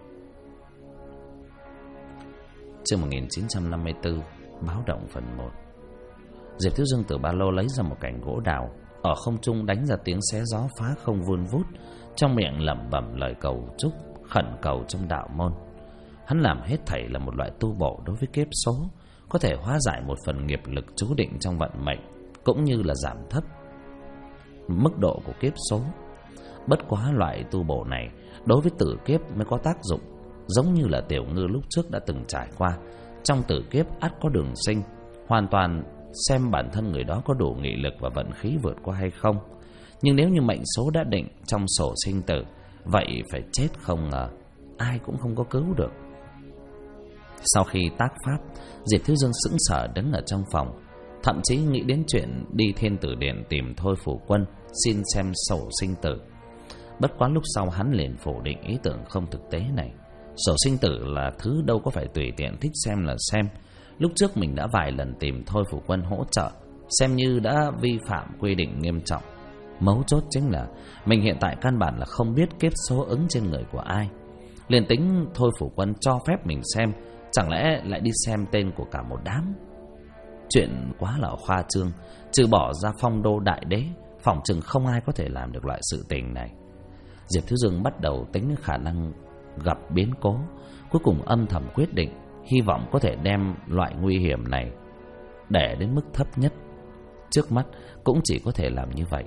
Chương 1954, báo động phần 1. Diệp Thiếu Dương từ ba lô lấy ra một cành gỗ đào, ở không trung đánh ra tiếng xé gió phá không vun vút, trong miệng lẩm bẩm lời cầu chúc khẩn cầu trong đạo môn. Hắn làm hết thảy là một loại tu bổ đối với kiếp số, có thể hóa giải một phần nghiệp lực chú định trong vận mệnh, cũng như là giảm thấp mức độ của kiếp số. Bất quá loại tu bổ này đối với tử kiếp mới có tác dụng, giống như là Tiểu Ngư lúc trước đã từng trải qua. Trong tử kiếp ắt có đường sinh, hoàn toàn xem bản thân người đó có đủ nghị lực và vận khí vượt qua hay không. Nhưng nếu như mệnh số đã định trong sổ sinh tử, vậy phải chết không ngờ, ai cũng không có cứu được. Sau khi tác pháp, Diệp Thiếu Dương sững sờ đứng ở trong phòng, thậm chí nghĩ đến chuyện đi Thiên Tử Điện tìm Thôi Phủ Quân xin xem sổ sinh tử. Bất quá lúc sau hắn liền phủ định ý tưởng không thực tế này. Sổ sinh tử là thứ đâu có phải tùy tiện thích xem là xem. Lúc trước mình đã vài lần tìm Thôi Phủ Quân hỗ trợ, xem như đã vi phạm quy định nghiêm trọng. Mấu chốt chính là mình hiện tại căn bản là không biết kiếp số ứng trên người của ai. Liền tính Thôi Phủ Quân cho phép mình xem, chẳng lẽ lại đi xem tên của cả một đám? Chuyện quá là khoa trương, trừ bỏ ra Phong Đô Đại Đế, phỏng chừng không ai có thể làm được loại sự tình này. Diệp Thiếu Dương bắt đầu tính khả năng gặp biến cố, cuối cùng âm thầm quyết định, hy vọng có thể đem loại nguy hiểm này để đến mức thấp nhất. Trước mắt cũng chỉ có thể làm như vậy.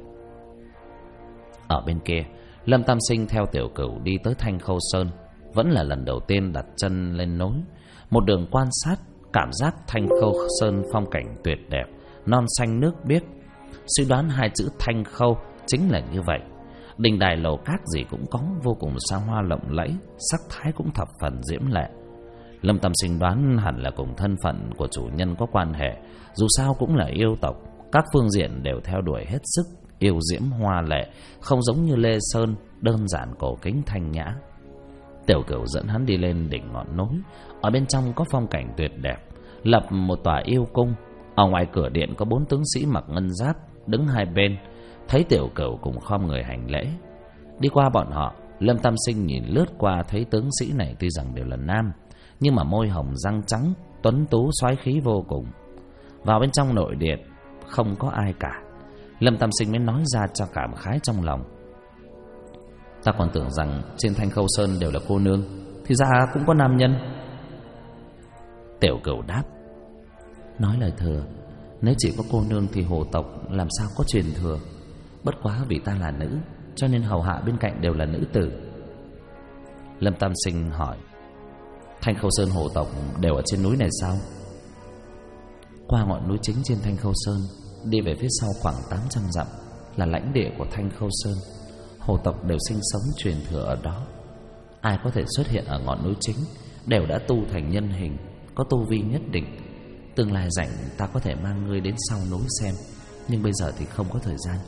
Ở bên kia, Lâm Tam Sinh theo Tiểu Cửu đi tới Thanh Khâu Sơn, vẫn là lần đầu tiên đặt chân lên núi. Một đường quan sát, cảm giác Thanh Khâu Sơn phong cảnh tuyệt đẹp, non xanh nước biếc. Suy đoán hai chữ Thanh Khâu chính là như vậy. Đình đài lầu cát gì cũng có, vô cùng xa hoa lộng lẫy, sắc thái cũng thập phần diễm lệ. Lâm Tam Sinh đoán hẳn là cùng thân phận của chủ nhân có quan hệ, dù sao cũng là yêu tộc, các phương diện đều theo đuổi hết sức, yêu diễm hoa lệ, không giống như Lê Sơn, đơn giản cổ kính thanh nhã. Tiểu Cửu dẫn hắn đi lên đỉnh ngọn núi, ở bên trong có phong cảnh tuyệt đẹp, lập một tòa yêu cung. Ở ngoài cửa điện có 4 tướng sĩ mặc ngân giáp đứng hai bên, thấy Tiểu Cửu cùng khom người hành lễ. Đi qua bọn họ, Lâm Tam Sinh nhìn lướt qua, thấy tướng sĩ này tuy rằng đều là nam, nhưng mà môi hồng răng trắng, tuấn tú soái khí vô cùng. Vào bên trong nội điện không có ai cả, Lâm Tam Sinh mới nói ra cho cảm khái trong lòng. Ta còn tưởng rằng trên Thanh Khâu Sơn đều là cô nương, thì ra cũng có nam nhân. Tiểu Cửu đáp: nói lời thừa, nếu chỉ có cô nương thì hồ tộc làm sao có truyền thừa. Bất quá vì ta là nữ, cho nên hầu hạ bên cạnh đều là nữ tử. Lâm Tam Sinh hỏi: Thanh Khâu Sơn hồ tộc đều ở trên núi này sao? Qua ngọn núi chính trên Thanh Khâu Sơn, đi về phía sau khoảng 800 dặm là lãnh địa của Thanh Khâu Sơn. Hồ tộc đều sinh sống truyền thừa ở đó. Ai có thể xuất hiện ở ngọn núi chính đều đã tu thành nhân hình, có tu vi nhất định. Tương lai rảnh ta có thể mang ngươi đến sau núi xem, nhưng bây giờ thì không có thời gian.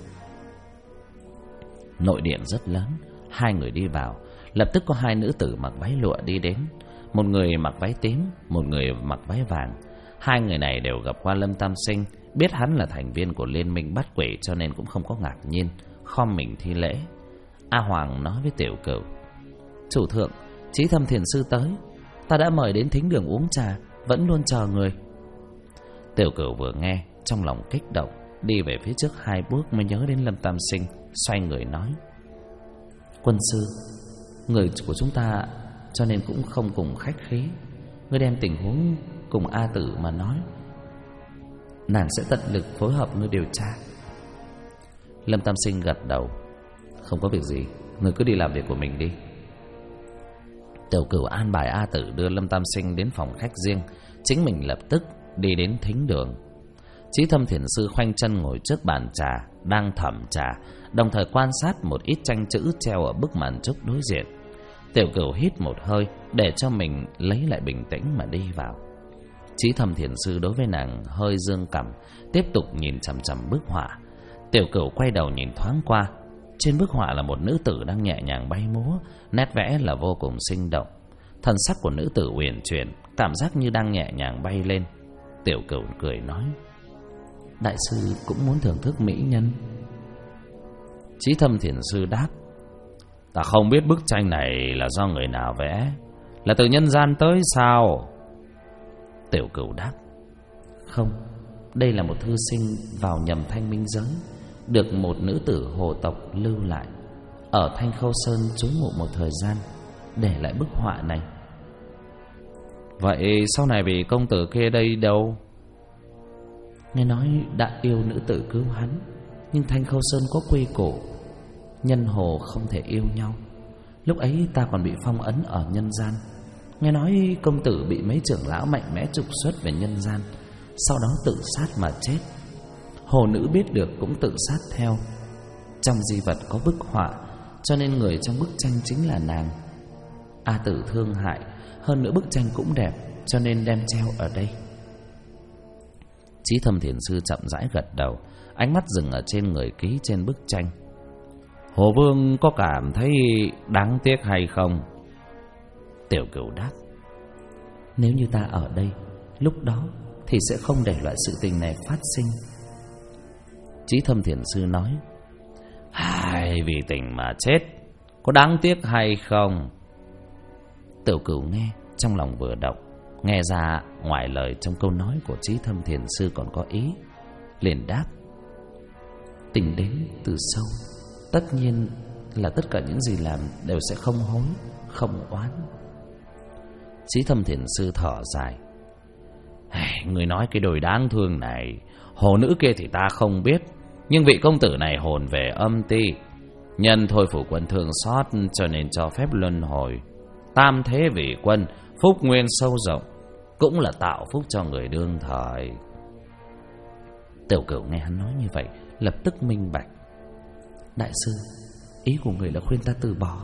Nội điện rất lớn, hai người đi vào, lập tức có hai nữ tử mặc váy lụa đi đến. Một người mặc váy tím, một người mặc váy vàng. Hai người này đều gặp qua Lâm Tam Sinh, biết hắn là thành viên của Liên minh bắt quỷ, cho nên cũng không có ngạc nhiên, khom mình thi lễ. A Hoàng nói với Tiểu Cửu: chủ thượng, Chí Thâm thiền sư tới, ta đã mời đến thính đường uống trà, vẫn luôn chờ người. Tiểu Cửu vừa nghe trong lòng kích động, đi về phía trước 2 bước mới nhớ đến Lâm Tam Sinh, xoay người nói: quân sư, người của chúng ta cho nên cũng không cùng khách khí, ngươi đem tình huống cùng A Tử mà nói, nàng sẽ tận lực phối hợp ngươi điều tra. Lâm Tam Sinh gật đầu: không có việc gì, ngươi cứ đi làm việc của mình đi. Tiểu Cửu an bài A Tử đưa Lâm Tam Sinh đến phòng khách riêng, chính mình lập tức đi đến thính đường. Chí Thâm thiền sư khoanh chân ngồi trước bàn trà, đang thẩm trà, đồng thời quan sát một ít tranh chữ treo ở bức màn trúc đối diện. Tiểu Cửu hít một hơi để cho mình lấy lại bình tĩnh mà đi vào. Chí Thâm thiền sư đối với nàng hơi dương cằm, tiếp tục nhìn chằm chằm bức họa. Tiểu Cửu quay đầu nhìn thoáng qua, trên bức họa là một nữ tử đang nhẹ nhàng bay múa, nét vẽ là vô cùng sinh động. Thần sắc của nữ tử uyển chuyển, cảm giác như đang nhẹ nhàng bay lên. Tiểu Cửu cười nói: đại sư cũng muốn thưởng thức mỹ nhân. Chí Thâm thiền sư đáp: ta không biết bức tranh này là do người nào vẽ, là từ nhân gian tới sao? Tiểu Cửu đáp: không, đây là một thư sinh vào nhầm Thanh Minh giới, được một nữ tử hồ tộc lưu lại ở Thanh Khâu Sơn trú ngụ một thời gian, để lại bức họa này. Vậy sau này vị công tử kia đây đâu? Nghe nói đã yêu nữ tử cứu hắn, nhưng Thanh Khâu Sơn có quy củ, nhân hồ không thể yêu nhau. Lúc ấy ta còn bị phong ấn ở nhân gian. Nghe nói công tử bị mấy trưởng lão mạnh mẽ trục xuất về nhân gian, sau đó tự sát mà chết. Hồ nữ biết được cũng tự sát theo. Trong di vật có bức họa, cho nên người trong bức tranh chính là nàng. A Tử thương hại, hơn nữa bức tranh cũng đẹp, cho nên đem treo ở đây. Chí Thâm thiền sư chậm rãi gật đầu, ánh mắt dừng ở trên người ký trên bức tranh. Hồ Vương có cảm thấy đáng tiếc hay không? Tiểu Cửu đáp: nếu như ta ở đây lúc đó thì sẽ không để loại sự tình này phát sinh. Chí Thâm thiền sư nói: hai, vì tình mà chết, có đáng tiếc hay không? Tiểu Cửu nghe trong lòng vừa động, nghe ra ngoài lời trong câu nói của Chí Thâm thiền sư còn có ý, liền đáp: tình đến từ sâu, tất nhiên là tất cả những gì làm đều sẽ không hối, không oán. Chí Thâm thiền sư thở dài: người nói cái đồi đáng thương này, hồ nữ kia thì ta không biết, nhưng vị công tử này hồn về âm ti, nhân thôi phủ quân thương xót cho nên cho phép luân hồi. Tam thế vị quân, phúc nguyên sâu rộng, cũng là tạo phúc cho người đương thời. Tiểu Cửu nghe hắn nói như vậy, lập tức minh bạch: đại sư, ý của người là khuyên ta từ bỏ.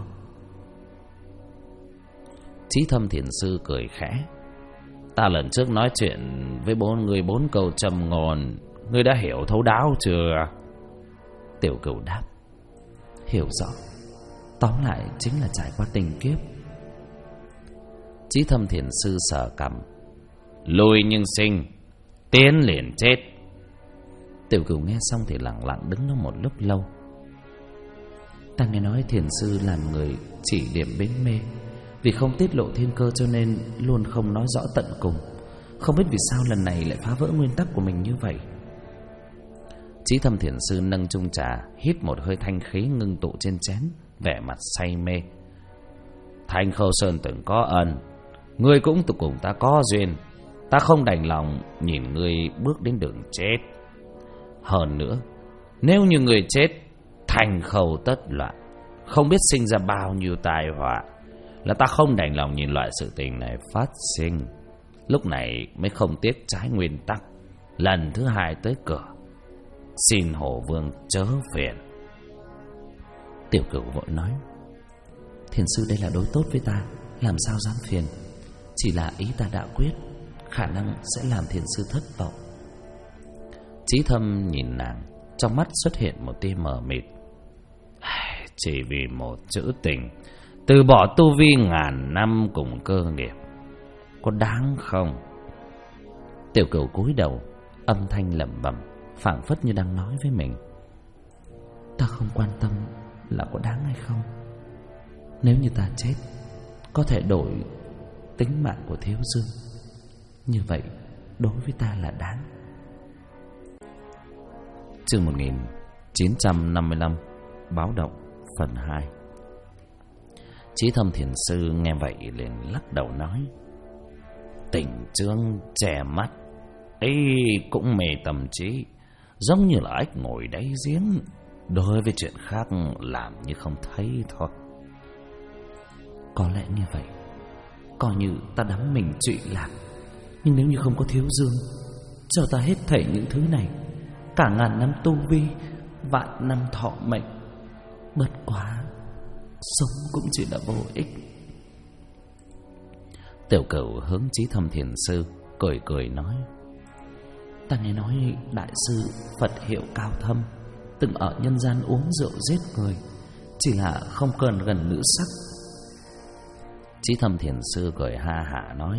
Chí Thâm thiền sư cười khẽ: ta lần trước nói chuyện với bốn câu trầm ngôn, ngươi đã hiểu thấu đáo chưa? Tiểu Cửu đáp: hiểu rõ, tóm lại chính là trải qua tình kiếp. Chí Thâm thiền sư sờ cằm: lùi nhưng sinh, tiến liền chết. Tiểu Cửu nghe xong thì lặng lặng đứng đó một lúc lâu. Ta nghe nói thiền sư làm người chỉ điểm bến mê, vì không tiết lộ thiên cơ cho nên luôn không nói rõ tận cùng. Không biết vì sao lần này lại phá vỡ nguyên tắc của mình như vậy. Chí Thâm thiền sư nâng chung trà, hít một hơi thanh khí ngưng tụ trên chén, vẻ mặt say mê. Thanh Khâu Sơn từng có ân, ngươi cũng tự cùng ta có duyên, ta không đành lòng nhìn ngươi bước đến đường chết. Hơn nữa, nếu như ngươi chết, Thanh Khâu tất loạn, không biết sinh ra bao nhiêu tai họa, là ta không đành lòng nhìn loại sự tình này phát sinh. Lúc này mới không tiếc trái nguyên tắc, lần thứ hai tới cửa, xin Hồ Vương chớ phiền. Tiểu Cửu vội nói: thiền sư đây là đối tốt với ta, làm sao dám phiền. Chỉ là ý ta đã quyết, khả năng sẽ làm thiền sư thất vọng. Chí Thâm nhìn nàng, trong mắt xuất hiện một tia mờ mịt. Chỉ vì một chữ tình, từ bỏ tu vi ngàn năm cùng cơ nghiệp, có đáng không? Tiểu Cửu cúi đầu, âm thanh lẩm bẩm, phảng phất như đang nói với mình. Ta không quan tâm là có đáng hay không. Nếu như ta chết có thể đổi tính mạng của Thiếu Dương, như vậy đối với ta là đáng. Chương 1955 Báo động phần 2. Chí Thâm Thiền Sư nghe vậy liền lắc đầu nói: Tình Trương che mắt ấy cũng mê tâm trí, giống như là ếch ngồi đáy giếng, đối với chuyện khác làm như không thấy thôi. Có lẽ như vậy, coi như ta đắm mình trụy lạc. Nhưng nếu như không có Thiếu Dương cho ta hết thảy những thứ này, cả ngàn năm tu vi, vạn năm thọ mệnh, bất quá sống cũng chỉ là vô ích. Tiểu Cửu hướng Chí Thâm Thiền Sư cười cười nói: Ta nghe nói đại sư Phật hiệu cao thâm, từng ở nhân gian uống rượu giết người, chỉ là không cần gần nữ sắc. Chí Thâm Thiền Sư cười ha hả nói: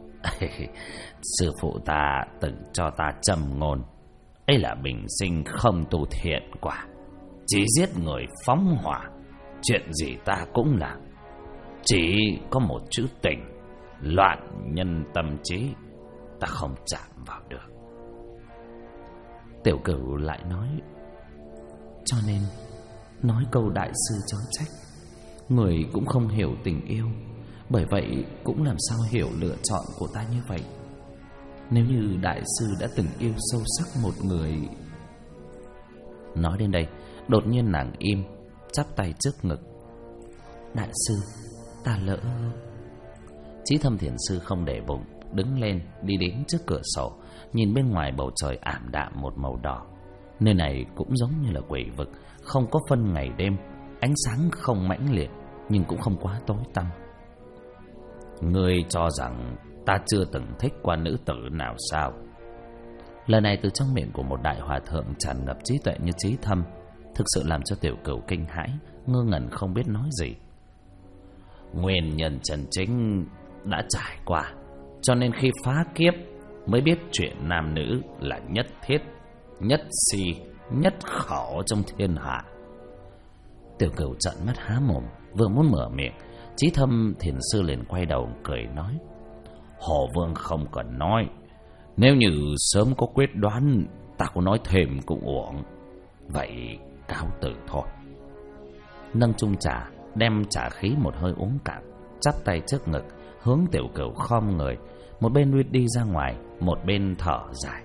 Sư phụ ta từng cho ta trầm ngôn, ấy là bình sinh không tu thiện quả, chỉ giết người phóng hỏa, chuyện gì ta cũng làm, chỉ có một chữ tình, loạn nhân tâm trí, ta không chạm vào được. Tiểu Cửu lại nói: Cho nên nói câu đại sư chớ trách, người cũng không hiểu tình yêu, bởi vậy cũng làm sao hiểu lựa chọn của ta như vậy. Nếu như đại sư đã từng yêu sâu sắc một người. Nói đến đây, đột nhiên nàng im, chắp tay trước ngực: Đại sư, ta lỡ. Chí Thâm Thiền Sư không để bụng, đứng lên đi đến trước cửa sổ, nhìn bên ngoài bầu trời ảm đạm một màu đỏ. Nơi này cũng giống như là quỷ vực, không có phân ngày đêm, ánh sáng không mãnh liệt nhưng cũng không quá tối tăm. Ngươi cho rằng ta chưa từng thích qua nữ tử nào sao? Lời này từ trong miệng của một đại hòa thượng tràn ngập trí tuệ như Chí Thâm, thực sự làm cho Tiểu Cửu kinh hãi, ngơ ngẩn không biết nói gì. Nguyên nhân chân chính đã trải qua, cho nên khi phá kiếp mới biết chuyện nam nữ là nhất thiết, nhất si, nhất khẩu trong thiên hạ. Tiểu Cửu trợn mắt há mồm, vừa muốn mở miệng, Chí Thâm Thiền Sư liền quay đầu cười nói: Hồ Vương không cần nói, nếu như sớm có quyết đoán, ta có nói thêm cũng uổng. Vậy cáo từ thôi. Nâng chung trà, đem trà khí một hơi uống cạn, chắp tay trước ngực, hướng Tiểu Cửu khom người, một bên đi ra ngoài, một bên thở dài: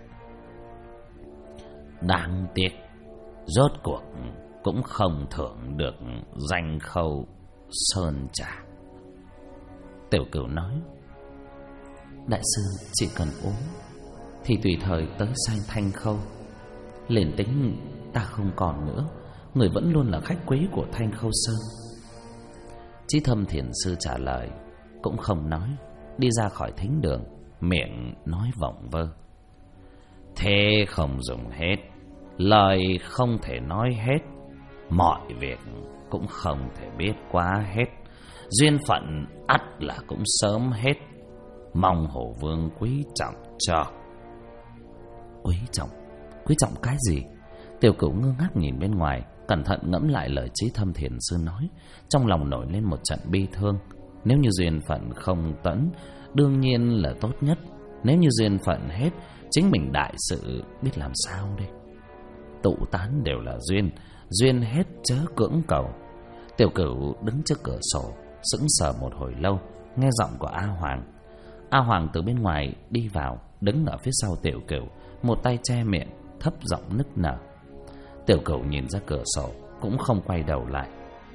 Đáng tiếc, rốt cuộc cũng không thưởng được danh khâu sơn trà. Tiểu Cửu nói: Đại sư chỉ cần uống thì tùy thời tới sanh thanh khâu. Liền tính ta không còn nữa, người vẫn luôn là khách quý của Thanh Khâu Sơn. Chí Thâm Thiền Sư trả lời cũng không nói, đi ra khỏi thính đường, miệng nói vọng vơ: Thế không dùng hết, lời không thể nói hết, mọi việc cũng không thể biết quá hết, duyên phận ắt là cũng sớm hết, mong Hồ Vương quý trọng cho. Quý trọng cái gì? Tiểu Cửu ngơ ngác nhìn bên ngoài, cẩn thận ngẫm lại lời Chí Thâm Thiền Sư nói, trong lòng nổi lên một trận bi thương. Nếu như duyên phận không tẫn, đương nhiên là tốt nhất. Nếu như duyên phận hết, chính mình đại sự biết làm sao đây? Tụ tán đều là duyên, duyên hết chớ cưỡng cầu. Tiểu Cửu đứng trước cửa sổ, sững sờ một hồi lâu, nghe giọng của A Hoàng. A Hoàng từ bên ngoài đi vào, đứng ở phía sau Tiểu Cửu, một tay che miệng, thấp giọng nức nở. Tiểu Cửu nhìn ra cửa sổ, cũng không quay đầu lại.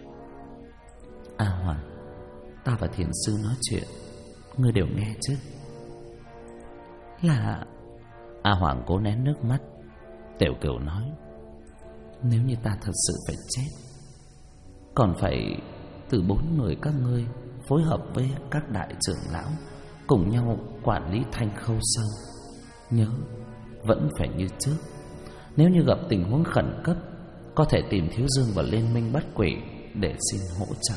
A Hoàng, ta và Thiền Sư nói chuyện, ngươi đều nghe chứ? Là... A Hoàng cố nén nước mắt. Tiểu Cửu nói: Nếu như ta thật sự phải chết, còn phải từ 4 người các ngươi phối hợp với các đại trưởng lão cùng nhau quản lý Thanh Khâu Sơn. Nhớ, vẫn phải như trước. Nếu như gặp tình huống khẩn cấp, có thể tìm Thiếu Dương và Liên Minh Bắt Quỷ để xin hỗ trợ.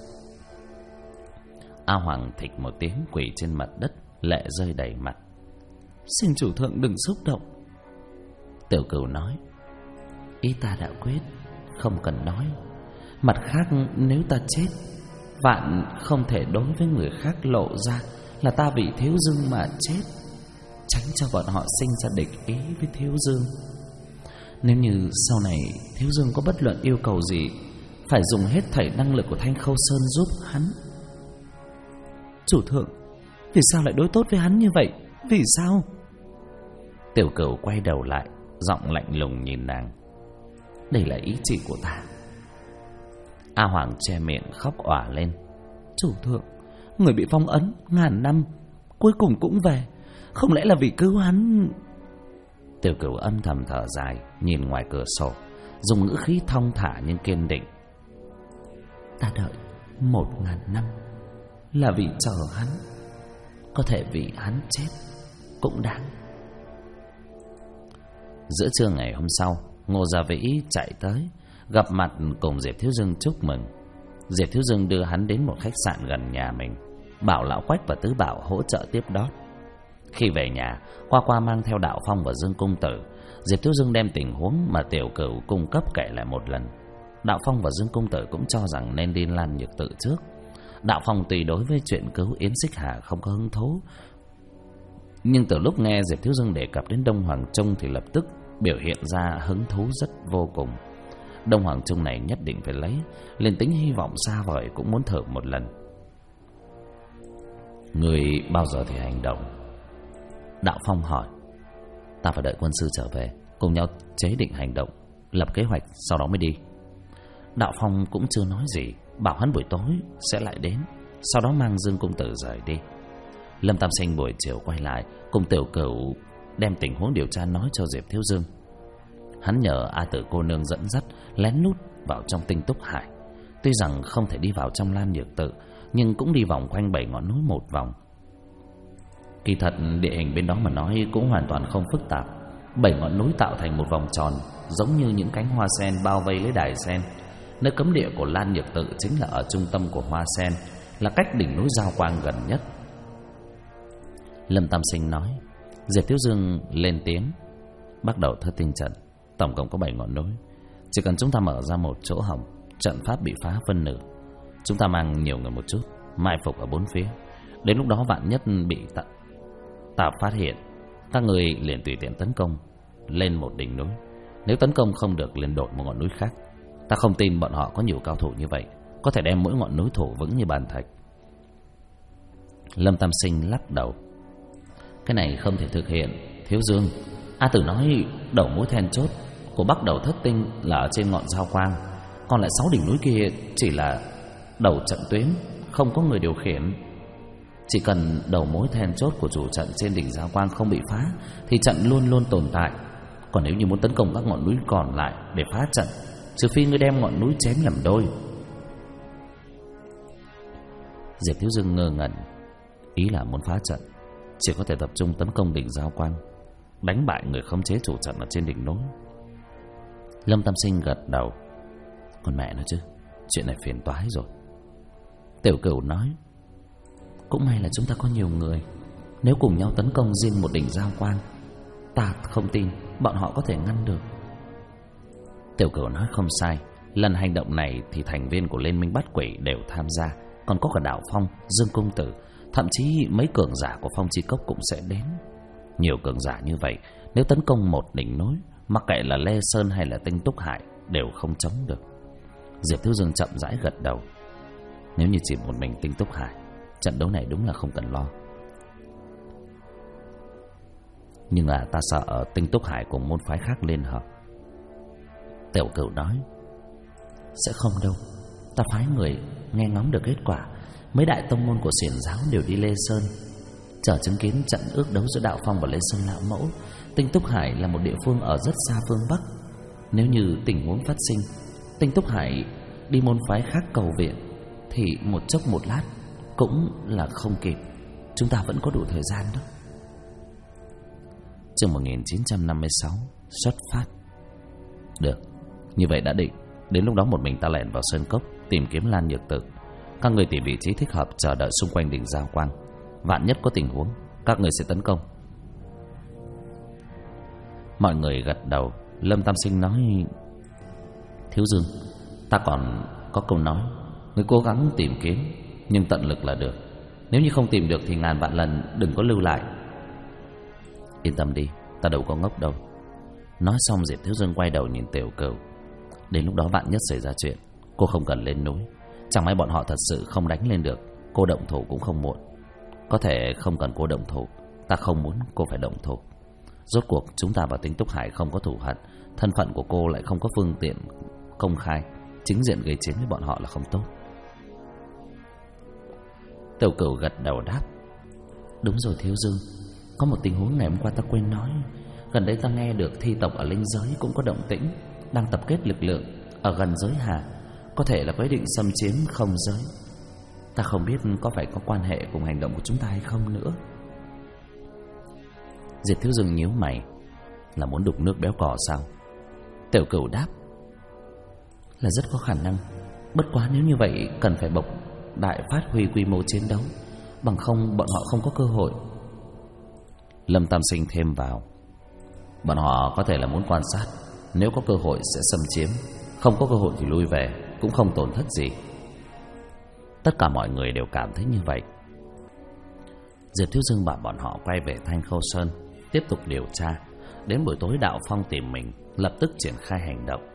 A Hoàng thịch một tiếng quỳ trên mặt đất, lệ rơi đầy mặt. Xin chủ thượng đừng xúc động. Tiểu Cửu nói: Ý ta đã quyết, không cần nói. Mặt khác, nếu ta chết, vạn không thể đối với người khác lộ ra là ta vì Thiếu Dương mà chết, tránh cho bọn họ sinh ra địch ý với Thiếu Dương. Nếu như sau này Thiếu Dương có bất luận yêu cầu gì, phải dùng hết thảy năng lực của Thanh Khâu Sơn giúp hắn. Chủ thượng, vì sao lại đối tốt với hắn như vậy? Vì sao? Tiểu Cửu quay đầu lại, giọng lạnh lùng nhìn nàng. Đây là ý chỉ của ta. A Hoàng che miệng khóc òa lên. Chủ thượng, người bị phong ấn ngàn năm cuối cùng cũng về, không lẽ là vì cứu hắn? Tiểu Cửu âm thầm thở dài, nhìn ngoài cửa sổ, dùng ngữ khí thong thả nhưng kiên định. Ta đợi 1000 năm là vì chờ hắn, có thể vì hắn chết cũng đáng. Giữa trưa ngày hôm sau, Ngô Gia Vĩ chạy tới, gặp mặt cùng Diệp Thiếu Dương chúc mừng. Diệp Thiếu Dương đưa hắn đến một khách sạn gần nhà mình, bảo Lão Quách và Tứ Bảo hỗ trợ tiếp đón. Khi về nhà, Qua mang theo Đạo Phong và Dương Cung Tử. Diệp Thiếu Dương đem tình huống mà Tiểu Cửu cung cấp kể lại một lần. Đạo Phong và Dương Cung Tử cũng cho rằng nên đi Lan Nhược Tự trước. Đạo Phong tuy đối với chuyện cứu Yến Xích Hà không có hứng thú, nhưng từ lúc nghe Diệp Thiếu Dương đề cập đến Đông Hoàng Trung thì lập tức biểu hiện ra hứng thú rất vô cùng. Đông Hoàng Trung này nhất định phải lấy, liền tính hy vọng xa vời cũng muốn thử một lần. Người bao giờ thì hành động? Đạo Phong hỏi. Ta phải đợi quân sư trở về, cùng nhau chế định hành động, lập kế hoạch, sau đó mới đi. Đạo Phong cũng chưa nói gì, bảo hắn buổi tối sẽ lại đến, sau đó mang Dương Cung Tử rời đi. Lâm Tam Sinh buổi chiều quay lại, cùng Tiểu Cửu đem tình huống điều tra nói cho Diệp Thiếu Dương. Hắn nhờ A Tử cô nương dẫn dắt lén lút vào trong Tinh Túc Hải. Tuy rằng không thể đi vào trong Lan Nhược Tự, nhưng cũng đi vòng quanh 7 ngọn núi một vòng. Kỳ thật địa hình bên đó mà nói cũng hoàn toàn không phức tạp. 7 ngọn núi tạo thành một vòng tròn, giống như những cánh hoa sen bao vây lấy đài sen. Nơi cấm địa của Lan Nhược Tự chính là ở trung tâm của hoa sen, là cách đỉnh núi Giao Quang gần nhất. Lâm Tam Sinh nói. Diệp Thiếu Dương lên tiếng. Bắt đầu thất tinh trận, tổng cộng có 7 ngọn núi. Chỉ cần chúng ta mở ra một chỗ hổng, trận pháp bị phá phân nửa. Chúng ta mang nhiều người một chút, mai phục ở bốn phía. Đến lúc đó vạn nhất bị ta phát hiện, các người liền tùy tiện tấn công lên một đỉnh núi. Nếu tấn công không được liền đổi một ngọn núi khác. Ta không tin bọn họ có nhiều cao thủ như vậy, có thể đem mỗi ngọn núi thủ vững như bàn thạch. Lâm Tam Sinh lắc đầu. Cái này không thể thực hiện, Thiếu Dương. A Tử nói đầu mối then chốt của Bắc Đầu Thất Tinh là ở trên ngọn Giao Quang, còn lại 6 đỉnh núi kia chỉ là đầu trận tuyến, không có người điều khiển. Chỉ cần đầu mối then chốt của chủ trận trên đỉnh Giao Quang không bị phá thì trận luôn luôn tồn tại. Còn nếu như muốn tấn công các ngọn núi còn lại để phá trận, trừ phi ngươi đem ngọn núi chém làm đôi. Diệp Thiếu Dương ngơ ngẩn. Ý là muốn phá trận chỉ có thể tập trung tấn công đỉnh Giao Quang, đánh bại người khống chế chủ trận ở trên đỉnh núi. Lâm Tam Sinh gật đầu. Con mẹ nó chứ, chuyện này phiền toái rồi. Tiểu Cửu nói. Cũng may là chúng ta có nhiều người, nếu cùng nhau tấn công riêng một đỉnh Giao Quang, ta không tin bọn họ có thể ngăn được. Tiểu Cửu nói không sai. Lần hành động này thì thành viên của Liên minh Bát Quỷ đều tham gia, còn có cả Đạo Phong, Dương Cung Tử, thậm chí mấy cường giả của Phong Chi Cốc cũng sẽ đến. Nhiều cường giả như vậy, nếu tấn công một đỉnh núi, mặc kệ là Lê Sơn hay là Tinh Túc Hải đều không chống được. Diệp Thiếu Dương chậm rãi gật đầu. Nếu như chỉ một mình Tinh Túc Hải, trận đấu này đúng là không cần lo. Nhưng là ta sợ ở Tinh Túc Hải cùng môn phái khác liên hợp. Tiểu Cửu nói. Sẽ không đâu, ta phái người nghe ngóng được kết quả. Mấy đại tông môn của Xiển giáo đều đi Lê Sơn, chờ chứng kiến trận ước đấu giữa Đạo Phong và Lê Sơn Lão Mẫu. Tinh Túc Hải là một địa phương ở rất xa phương Bắc. Nếu như tình huống phát sinh, Tinh Túc Hải đi môn phái khác cầu viện, thì một chốc một lát cũng là không kịp. Chúng ta vẫn có đủ thời gian đó. Chương 1956 xuất phát. Được, như vậy đã định. Đến lúc đó một mình ta lẻn vào sơn cốc tìm kiếm Lan Nhược Tự. Các người tìm vị trí thích hợp chờ đợi xung quanh đỉnh Giao Quang. Vạn nhất có tình huống, các người sẽ tấn công. Mọi người gật đầu. Lâm Tam Sinh nói. Thiếu Dương, ta còn có câu nói, ngươi cố gắng tìm kiếm, nhưng tận lực là được. Nếu như không tìm được thì ngàn vạn lần đừng có lưu lại. Yên tâm đi, ta đâu có ngốc đâu. Nói xong Diệp Thiếu Dương quay đầu nhìn Tiểu Cửu. Đến lúc đó vạn nhất xảy ra chuyện, cô không cần lên núi. Chẳng may bọn họ thật sự không đánh lên được, cô động thủ cũng không muộn. Có thể không cần cô động thủ, ta không muốn cô phải động thủ. Rốt cuộc chúng ta và Tinh Túc Hải không có thù hận, thân phận của cô lại không có phương tiện công khai, chính diện gây chiến với bọn họ là không tốt. Tiểu Cửu gật đầu đáp. Đúng rồi Thiếu Dương, có một tình huống ngày hôm qua ta quên nói. Gần đây ta nghe được thi tộc ở linh giới cũng có động tĩnh, đang tập kết lực lượng ở gần giới Hà, có thể là có ý định xâm chiếm không giới. Ta không biết có phải có quan hệ cùng hành động của chúng ta hay không nữa. Diệp Thiếu Dương nhíu mày. Là muốn đục nước béo cò sao? Tiểu Cửu đáp. Là rất có khả năng. Bất quá nếu như vậy cần phải bộc đại phát huy quy mô chiến đấu, bằng không bọn họ không có cơ hội. Lâm Tam Sinh thêm vào. Bọn họ có thể là muốn quan sát, nếu có cơ hội sẽ xâm chiếm, không có cơ hội thì lui về, cũng không tổn thất gì. Tất cả mọi người đều cảm thấy như vậy. Diệp Thiếu Dương bảo bọn họ quay về Thanh Khâu Sơn, tiếp tục điều tra. Đến buổi tối Đạo Phong tìm mình, lập tức triển khai hành động.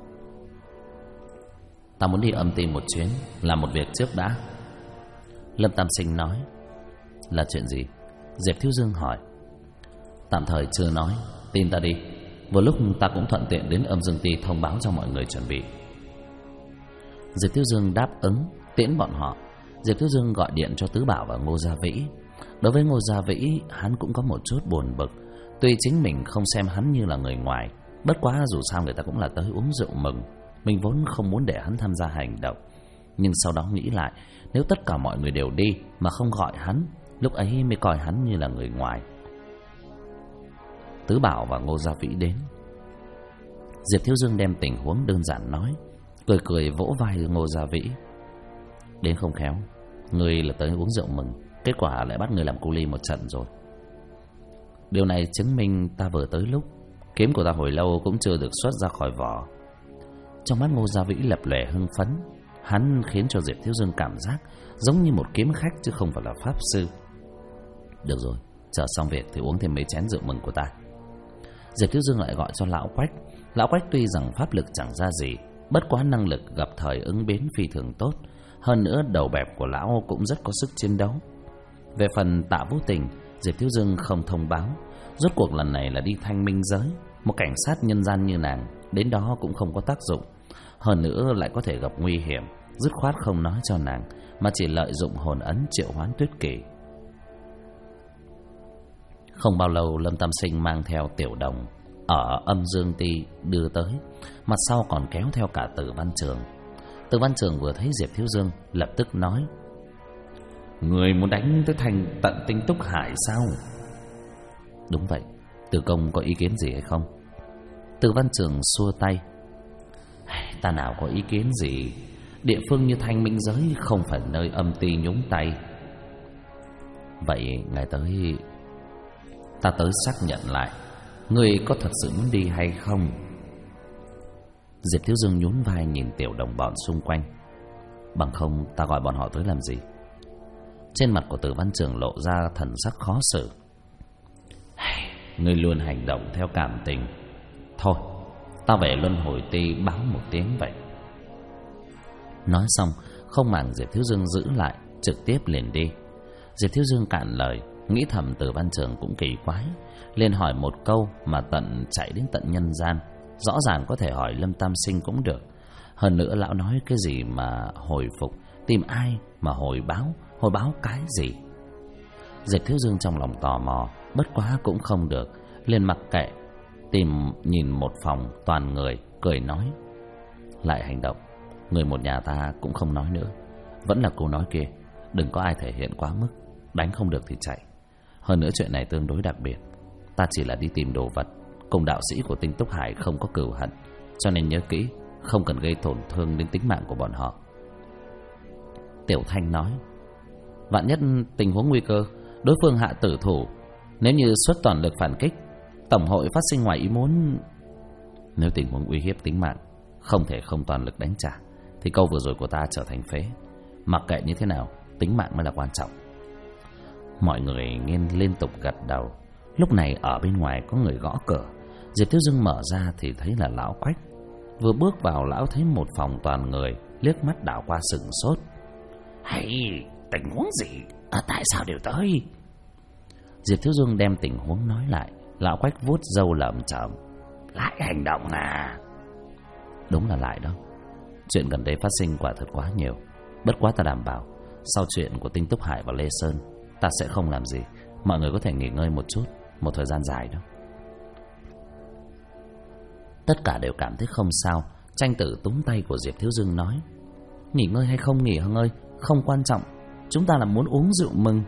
Ta muốn đi âm ti một chuyến, làm một việc trước đã. Lâm Tam Sinh nói. Là chuyện gì? Diệp Thiếu Dương hỏi. Tạm thời chưa nói, tin ta đi. Vừa lúc ta cũng thuận tiện đến Âm Dương Ti thông báo cho mọi người chuẩn bị. Diệp Thiếu Dương đáp ứng, tiễn bọn họ. Diệp Thiếu Dương gọi điện cho Tứ Bảo và Ngô Gia Vĩ. Đối với Ngô Gia Vĩ, hắn cũng có một chút buồn bực. Tuy chính mình không xem hắn như là người ngoài, bất quá dù sao người ta cũng là tới uống rượu mừng. Mình vốn không muốn để hắn tham gia hành động, nhưng sau đó nghĩ lại, nếu tất cả mọi người đều đi mà không gọi hắn, lúc ấy mới coi hắn như là người ngoài. Tứ Bảo và Ngô Gia Vĩ đến. Diệp Thiếu Dương đem tình huống đơn giản nói, cười cười vỗ vai Ngô Gia Vĩ. Đến không khéo, người là tới uống rượu mừng, kết quả lại bắt người làm cu ly một trận rồi. Điều này chứng minh ta vừa tới lúc. Kiếm của ta hồi lâu cũng chưa được xuất ra khỏi vỏ. Trong mắt Ngô Gia Vĩ lập lòe hưng phấn. Hắn khiến cho Diệp Thiếu Dương cảm giác giống như một kiếm khách chứ không phải là pháp sư. Được rồi, chờ xong việc thì uống thêm mấy chén rượu mừng của ta. Diệp Thiếu Dương lại gọi cho Lão Quách. Lão Quách tuy rằng pháp lực chẳng ra gì, bất quá năng lực gặp thời ứng biến phi thường tốt. Hơn nữa đầu bẹp của lão cũng rất có sức chiến đấu. Về phần Tạ Vũ Tình, Diệp Thiếu Dương không thông báo. Rốt cuộc lần này là đi thanh minh giới, một cảnh sát nhân gian như nàng đến đó cũng không có tác dụng. Hơn nữa lại có thể gặp nguy hiểm, dứt khoát không nói cho nàng, mà chỉ lợi dụng hồn ấn triệu hoán Tuyết Kỷ. Không bao lâu Lâm Tam Sinh mang theo Tiểu Đồng ở Âm Dương Ti đưa tới, mặt sau còn kéo theo cả Tử Văn Trường. Tử Văn Trường vừa thấy Diệp Thiếu Dương lập tức nói. Người muốn đánh tới thành tận Tinh Túc Hải sao? Đúng vậy, Từ Công có ý kiến gì hay không? Tử Văn Trường xua tay. Ta nào có ý kiến gì. Địa phương như Thanh Minh Giới không phải nơi âm ti nhúng tay. Vậy ngày tới ta tới xác nhận lại, người có thật sự muốn đi hay không? Diệp Thiếu Dương nhún vai nhìn Tiểu Đồng bọn xung quanh. Bằng không ta gọi bọn họ tới làm gì? Trên mặt của Tử Văn Trường lộ ra thần sắc khó xử. Ngươi luôn hành động theo cảm tình. Thôi, ta về Luân Hồi Ti báo một tiếng vậy. Nói xong không màng Diệp Thiếu Dương giữ lại, trực tiếp liền đi. Diệp Thiếu Dương cạn lời, nghĩ thầm Tử Văn Trường cũng kỳ quái, liền hỏi một câu mà tận chạy đến tận nhân gian. Rõ ràng có thể hỏi Lâm Tam Sinh cũng được. Hơn nữa lão nói cái gì mà hồi phục, tìm ai mà hồi báo cái gì? Diệp Thiếu Dương trong lòng tò mò, bất quá cũng không được, liền mặc kệ, tìm nhìn một phòng toàn người, cười nói. Lại hành động, người một nhà ta cũng không nói nữa. Vẫn là câu nói kia, đừng có ai thể hiện quá mức, đánh không được thì chạy. Hơn nữa chuyện này tương đối đặc biệt, ta chỉ là đi tìm đồ vật, cùng đạo sĩ của Tinh Túc Hải không có cừu hận, cho nên nhớ kỹ, không cần gây tổn thương đến tính mạng của bọn họ. Tiểu Thanh nói. Vạn nhất tình huống nguy cơ, đối phương hạ tử thủ, nếu như xuất toàn lực phản kích, tổng hội phát sinh ngoài ý muốn. Nếu tình huống uy hiếp tính mạng, không thể không toàn lực đánh trả, thì câu vừa rồi của ta trở thành phế. Mặc kệ như thế nào, tính mạng mới là quan trọng. Mọi người nghe liên tục gật đầu. Lúc này ở bên ngoài có người gõ cửa. Diệp Thiếu Dương mở ra thì thấy là lão Quách. Vừa bước vào, lão thấy một phòng toàn người, liếc mắt đảo qua sững sốt. Hay, tình huống gì? Tại sao đều tới? Diệp Thiếu Dương đem tình huống nói lại. Lão Quách vuốt râu lẩm chẩm. Lại hành động à? Đúng là lại đó. Chuyện gần đây phát sinh quả thật quá nhiều. Bất quá ta đảm bảo, sau chuyện của Tinh Túc Hải và Lê Sơn, ta sẽ không làm gì. Mọi người có thể nghỉ ngơi một chút, một thời gian dài đó. Tất cả đều cảm thấy không sao. Tranh Tử túm tay của Diệp Thiếu Dương nói. Nghỉ ngơi hay không nghỉ Hưng ơi, không quan trọng. Chúng ta là muốn uống rượu mừng.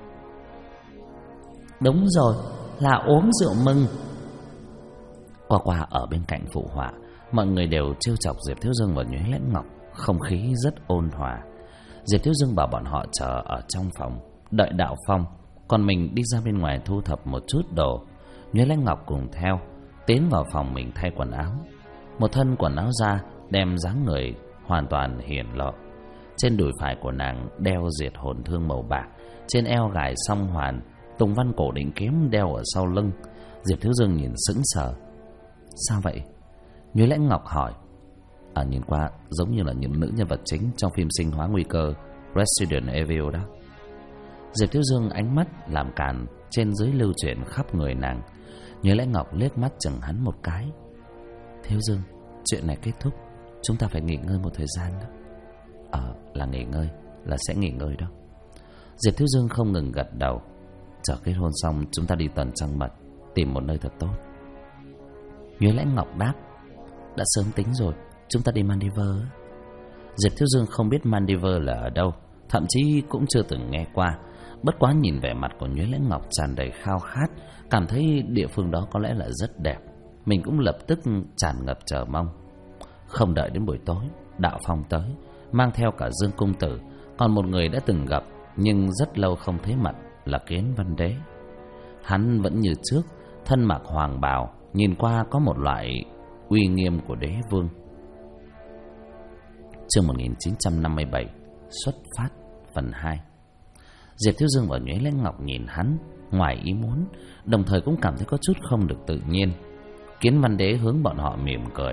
Đúng rồi, là uống rượu mừng. Qua ở bên cạnh phụ họa. Mọi người đều trêu chọc Diệp Thiếu Dương và Nhuế Lãnh Ngọc. Không khí rất ôn hòa. Diệp Thiếu Dương bảo bọn họ chờ ở trong phòng, đợi Đạo Phong, còn mình đi ra bên ngoài thu thập một chút đồ. Nhuế Lãnh Ngọc cùng theo, tiến vào phòng mình thay quần áo. Một thân quần áo da đem dáng người hoàn toàn hiển lộ. Trên đùi phải của nàng đeo diệt hồn thương màu bạc, trên eo gài song hoàn, tùng văn cổ định kiếm đeo ở sau lưng. Diệp Thiếu Dương nhìn sững sờ. Sao vậy? Nhuế Lãnh Ngọc hỏi. Nhìn qua giống như là những nữ nhân vật chính trong phim Sinh hóa nguy cơ Resident Evil đó. Diệp Thiếu Dương ánh mắt làm càn trên dưới lưu chuyển khắp người nàng. Nhuế Lãnh Ngọc liếc mắt chừng hắn một cái. Thiếu Dương, chuyện này kết thúc, chúng ta phải nghỉ ngơi một thời gian đó. Là nghỉ ngơi, là sẽ nghỉ ngơi đó. Diệp Thiếu Dương không ngừng gật đầu. Chờ kết hôn xong chúng ta đi tuần trăng mật, tìm một nơi thật tốt. Nhuế Lãnh Ngọc đáp. Đã sớm tính rồi, chúng ta đi Maldives. Diệp Thiếu Dương không biết Maldives là ở đâu, thậm chí cũng chưa từng nghe qua. Bất quá nhìn vẻ mặt của Nhuế Lãnh Ngọc tràn đầy khao khát, cảm thấy địa phương đó có lẽ là rất đẹp. Mình cũng lập tức tràn ngập chờ mong. Không đợi đến buổi tối, Đạo Phong tới, mang theo cả Dương Cung Tử, còn một người đã từng gặp nhưng rất lâu không thấy mặt là Kiến Văn Đế. Hắn vẫn như trước, thân mặc hoàng bào, nhìn qua có một loại uy nghiêm của đế vương. Chương 1957 xuất phát phần 2. Diệp Thiếu Dương và Nhuế Lãnh Ngọc nhìn hắn ngoài ý muốn, đồng thời cũng cảm thấy có chút không được tự nhiên. Kiến Văn Đế hướng bọn họ mỉm cười.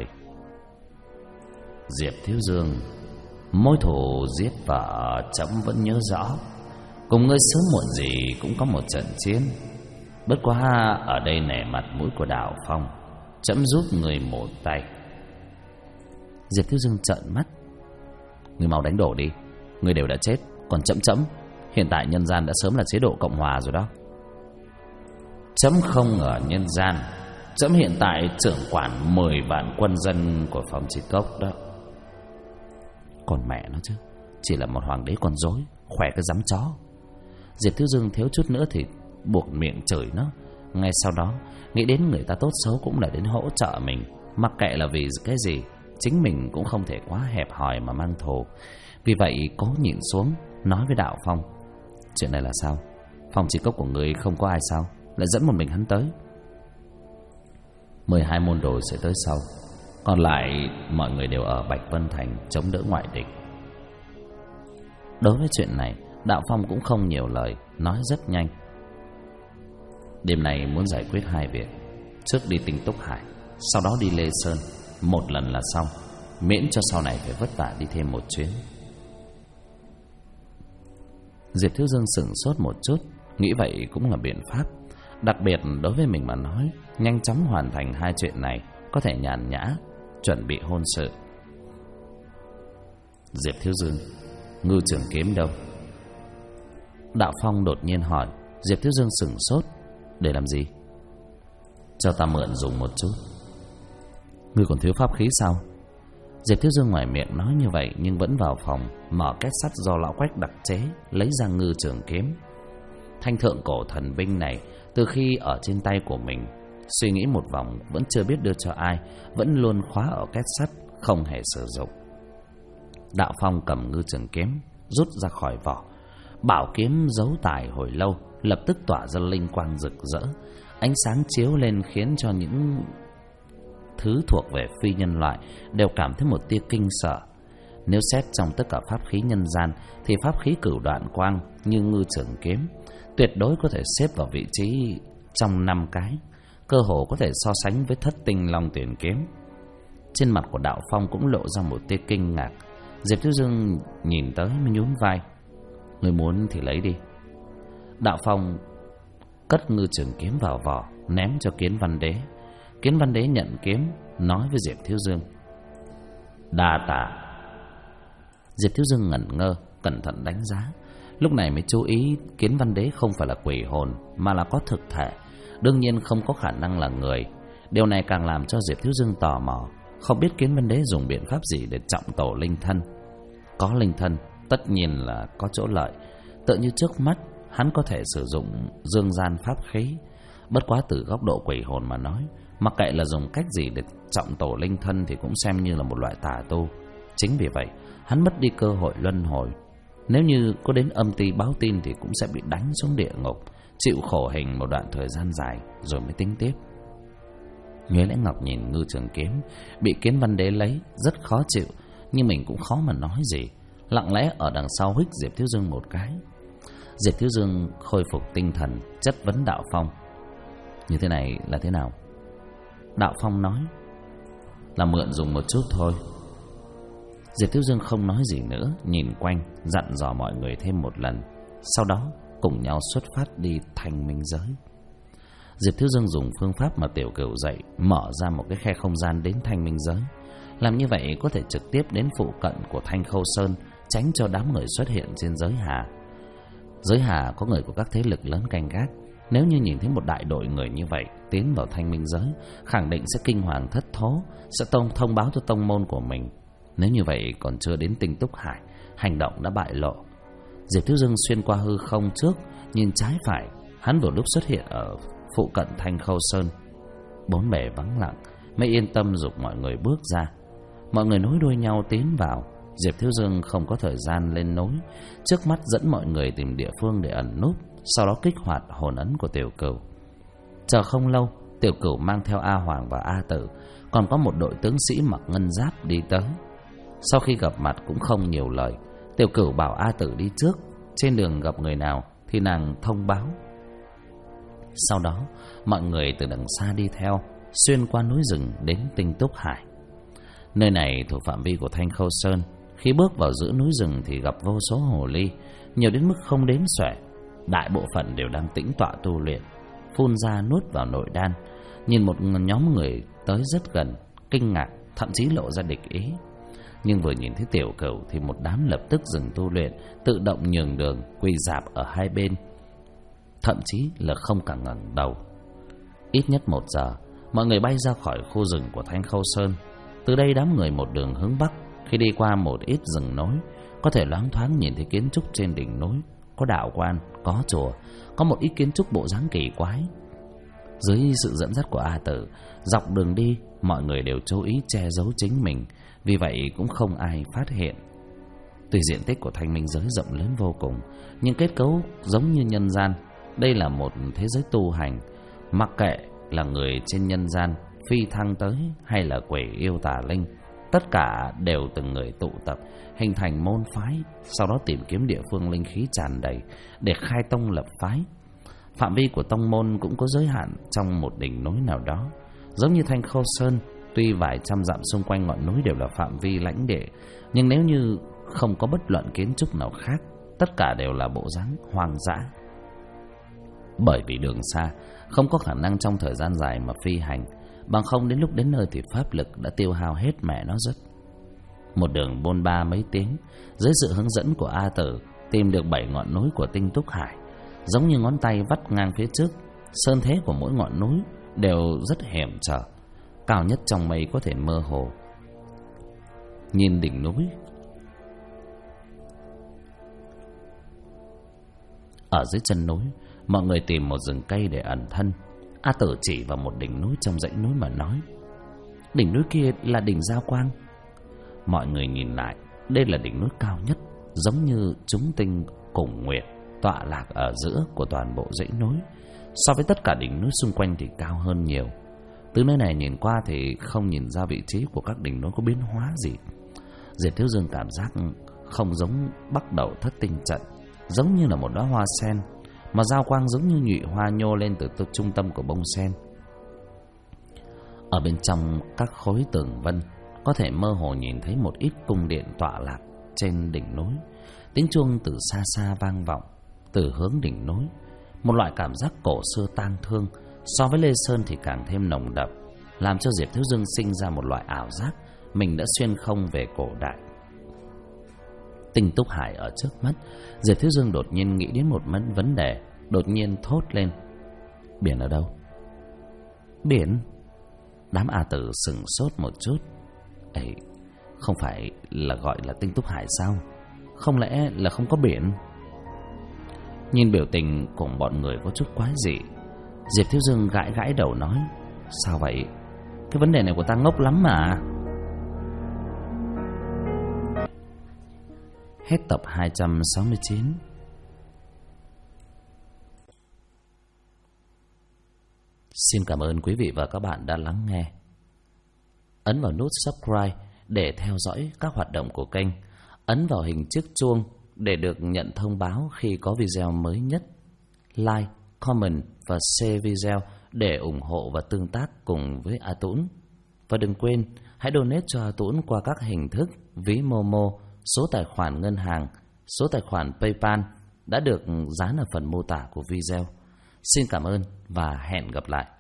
Diệp Thiếu Dương, mối thù giết vợ trẫm vẫn nhớ rõ. Cùng ngươi sớm muộn gì cũng có một trận chiến. Bất quá ở đây nể mặt mũi của Đạo Phong, trẫm giúp người một tay. Diệp Thiếu Dương trợn mắt. Ngươi mau đánh đổ đi, ngươi đều đã chết, còn trẫm hiện tại nhân gian đã sớm là chế độ cộng hòa rồi đó. Trẫm không ở nhân gian, trẫm hiện tại trưởng quản 10 vạn quân dân của Phong Chi Cốc đó. Còn mẹ nó chứ, chỉ là một hoàng đế con rối, khỏe cái dám chó. Diệp Thiếu Dương thiếu chút nữa thì buộc miệng chửi nó. Ngay sau đó nghĩ đến người ta tốt xấu cũng là đến hỗ trợ mình, mặc kệ là vì cái gì, chính mình cũng không thể quá hẹp hòi mà mang thù. Vì vậy cố nhìn xuống, nói với Đạo Phong. Chuyện này là sao? Phong Chi Cốc của người không có ai sao, lại dẫn một mình hắn tới? 12 môn đồ sẽ tới sau, còn lại mọi người đều ở Bạch Vân Thành chống đỡ ngoại địch. Đối với chuyện này, Đạo Phong cũng không nhiều lời, nói rất nhanh. Đêm nay muốn giải quyết 2 việc. Trước đi Tinh Túc Hải, sau đó đi Lê Sơn, một lần là xong, miễn cho sau này phải vất vả đi thêm một chuyến. Diệp Thiếu Dương sửng sốt một chút, nghĩ vậy cũng là biện pháp. Đặc biệt đối với mình mà nói, nhanh chóng hoàn thành 2 chuyện này, có thể nhàn nhã chuẩn bị hôn sự. Diệp Thiếu Dương, ngư trường kiếm đâu? Đạo Phong đột nhiên hỏi. Diệp Thiếu Dương sửng sốt. Để làm gì? Cho ta mượn dùng một chút. Ngươi còn thiếu pháp khí sao? Diệp Thiếu Dương ngoài miệng nói như vậy, nhưng vẫn vào phòng, mở két sắt do lão Quách đặc chế, lấy ra ngư trường kiếm. Thanh thượng cổ thần binh này, từ khi ở trên tay của mình, suy nghĩ một vòng vẫn chưa biết đưa cho ai, vẫn luôn khóa ở két sắt, không hề sử dụng. Đạo Phong cầm ngư trường kiếm, rút ra khỏi vỏ. Bảo kiếm giấu tài hồi lâu, lập tức tỏa ra linh quang rực rỡ. Ánh sáng chiếu lên khiến cho những thứ thuộc về phi nhân loại đều cảm thấy một tia kinh sợ. Nếu xét trong tất cả pháp khí nhân gian thì pháp khí Cửu Đoạn Quang như Ngư Trường Kiếm tuyệt đối có thể xếp vào vị trí trong 5 cái, cơ hồ có thể so sánh với Thất Tinh Long Tuyển Kiếm. Trên mặt của Đạo Phong cũng lộ ra một tia kinh ngạc. Diệp Thiếu Dương nhìn tới mới nhún vai. Người muốn thì lấy đi. Đạo Phong cất Ngư Trường Kiếm vào vỏ, ném cho Kiến Văn Đế. Kiến Văn Đế nhận kiếm, nói với Diệp Thiếu Dương: đa tạ. Diệp Thiếu Dương ngẩn ngơ, cẩn thận đánh giá, lúc này mới chú ý Kiến Văn Đế không phải là quỷ hồn mà là có thực thể, đương nhiên không có khả năng là người. Điều này càng làm cho Diệp Thiếu Dương tò mò, không biết Kiến Văn Đế dùng biện pháp gì để trọng tổ linh thân. Có linh thân tất nhiên là có chỗ lợi, tựa như trước mắt hắn có thể sử dụng dương gian pháp khí. Bất quá từ góc độ quỷ hồn mà nói, mặc kệ là dùng cách gì để trọng tổ linh thân thì cũng xem như là một loại tà tu. Chính vì vậy hắn mất đi cơ hội luân hồi. Nếu như có đến âm ty báo tin thì cũng sẽ bị đánh xuống địa ngục, chịu khổ hình một đoạn thời gian dài rồi mới tính tiếp. Nhuế Lễ Ngọc nhìn Ngư Trường Kiếm bị Kiến Văn Đế lấy rất khó chịu, nhưng mình cũng khó mà nói gì, lặng lẽ ở đằng sau huých Diệp Thiếu Dương một cái. Diệp Thiếu Dương khôi phục tinh thần, chất vấn Đạo Phong: như thế này là thế nào? Đạo Phong nói: là mượn dùng một chút thôi. Diệp Thiếu Dương không nói gì nữa, nhìn quanh dặn dò mọi người thêm một lần, sau đó cùng nhau xuất phát đi Thanh Minh Giới. Diệp Thiếu Dương dùng phương pháp mà Tiểu Cửu dạy, mở ra một cái khe không gian đến Thanh Minh Giới. Làm như vậy có thể trực tiếp đến phụ cận của Thanh Khâu Sơn, tránh cho đám người xuất hiện trên giới Hà. Giới Hà có người của các thế lực lớn canh gác, nếu như nhìn thấy một đại đội người như vậy tiến vào Thanh Minh Giới, khẳng định sẽ kinh hoàng thất thố, sẽ thông báo cho tông môn của mình. Nếu như vậy còn chưa đến Tinh Túc Hải, hành động đã bại lộ. Diệp Thiếu Dương xuyên qua hư không trước, nhìn trái phải, hắn vừa lúc xuất hiện ở phụ cận Thanh Khâu Sơn. Bốn bề vắng lặng, mới yên tâm giục mọi người bước ra. Mọi người nối đuôi nhau tiến vào. Diệp Thiếu Dương không có thời gian lên núi, trước mắt dẫn mọi người tìm địa phương để ẩn núp, sau đó kích hoạt hồn ấn của Tiểu Cửu. Chờ không lâu, Tiểu Cửu mang theo A Hoàng và A Tử, còn có một đội tướng sĩ mặc ngân giáp đi tới. Sau khi gặp mặt cũng không nhiều lời, Tiểu Cửu bảo A Tử đi trước, trên đường gặp người nào thì nàng thông báo. Sau đó mọi người từ đằng xa đi theo, xuyên qua núi rừng đến Tinh Túc Hải. Nơi này thuộc phạm vi của Thanh Khâu Sơn. Khi bước vào giữa núi rừng thì gặp vô số hồ ly, nhiều đến mức không đếm xuể. Đại bộ phận đều đang tĩnh tọa tu luyện, phun ra nuốt vào nội đan. Nhìn một nhóm người tới rất gần, kinh ngạc, thậm chí lộ ra địch ý. Nhưng vừa nhìn thấy Tiểu Cửu thì một đám lập tức dừng tu luyện, tự động nhường đường, quỳ rạp ở hai bên, thậm chí là không cả ngẩng đầu. Ít nhất 1 giờ, mọi người bay ra khỏi khu rừng của Thanh Khâu Sơn. Từ đây đám người một đường hướng bắc. Khi đi qua một ít rừng núi, có thể loáng thoáng nhìn thấy kiến trúc trên đỉnh núi, có đạo quan, có chùa, có một ít kiến trúc bộ dáng kỳ quái. Dưới sự dẫn dắt của A Tử, dọc đường đi mọi người đều chú ý che giấu chính mình, vì vậy cũng không ai phát hiện. Tuy diện tích của Thanh Minh Giới rộng lớn vô cùng, nhưng kết cấu giống như nhân gian. Đây là một thế giới tu hành, mặc kệ là người trên nhân gian phi thăng tới hay là quỷ yêu tà linh, tất cả đều từng người tụ tập hình thành môn phái, sau đó tìm kiếm địa phương linh khí tràn đầy để khai tông lập phái. Phạm vi của tông môn cũng có giới hạn trong một đỉnh núi nào đó. Giống như Thanh Khâu Sơn, tuy vài trăm dặm xung quanh ngọn núi đều là phạm vi lãnh địa, nhưng nếu như không có bất luận kiến trúc nào khác, tất cả đều là bộ dáng hoang dã. Bởi vì đường xa, không có khả năng trong thời gian dài mà phi hành, bằng không đến lúc đến nơi thì pháp lực đã tiêu hao hết mẹ nó rất. Một đường bôn ba mấy tiếng, dưới sự hướng dẫn của A Tử, tìm được 7 ngọn núi của Tinh Túc Hải, giống như ngón tay vắt ngang phía trước. Sơn thế của mỗi ngọn núi đều rất hiểm trở, cao nhất trong mây có thể mơ hồ. Nhìn đỉnh núi, ở dưới chân núi, mọi người tìm một rừng cây để ẩn thân. A Tử chỉ vào một đỉnh núi trong dãy núi mà nói: đỉnh núi kia là đỉnh Giao Quang. Mọi người nhìn lại, đây là đỉnh núi cao nhất, giống như chúng tinh cùng nguyệt, tọa lạc ở giữa của toàn bộ dãy núi. So với tất cả đỉnh núi xung quanh thì cao hơn nhiều. Từ nơi này nhìn qua thì không nhìn ra vị trí của các đỉnh núi có biến hóa gì. Diệp Thiếu Dương cảm giác không giống bắt đầu thất tinh trận, giống như là một đóa hoa sen, mà giao quang giống như nhụy hoa nhô lên từ trung tâm của bông sen. Ở bên trong các khối tường vân có thể mơ hồ nhìn thấy một ít cung điện tọa lạc trên đỉnh núi. Tiếng chuông từ xa xa vang vọng từ hướng đỉnh núi. Một loại cảm giác cổ xưa tang thương so với Lê Sơn thì càng thêm nồng đậm, làm cho Diệp Thiếu Dương sinh ra một loại ảo giác mình đã xuyên không về cổ đại. Tinh Túc Hải ở trước mắt, Diệp Thiếu Dương đột nhiên nghĩ đến một vấn đề, đột nhiên thốt lên: biển ở đâu? Biển? Đám A Tử sững sốt một chút. Ấy, không phải là gọi là Tinh Túc Hải sao? Không lẽ là không có biển? Nhìn biểu tình của bọn người có chút quái dị, Diệp Thiếu Dương gãi gãi đầu nói: sao vậy? Cái vấn đề này của ta ngốc lắm mà. Hết tập 269. Xin cảm ơn quý vị và các bạn đã lắng nghe. Ấn vào nút subscribe để theo dõi các hoạt động của kênh. Ấn vào hình chiếc chuông để được nhận thông báo khi có video mới nhất. Like, comment và share video để ủng hộ và tương tác cùng với A Tũng. Và đừng quên, hãy donate cho A Tũng qua các hình thức ví Momo, số tài khoản ngân hàng, số tài khoản PayPal đã được dán ở phần mô tả của video. Xin cảm ơn và hẹn gặp lại.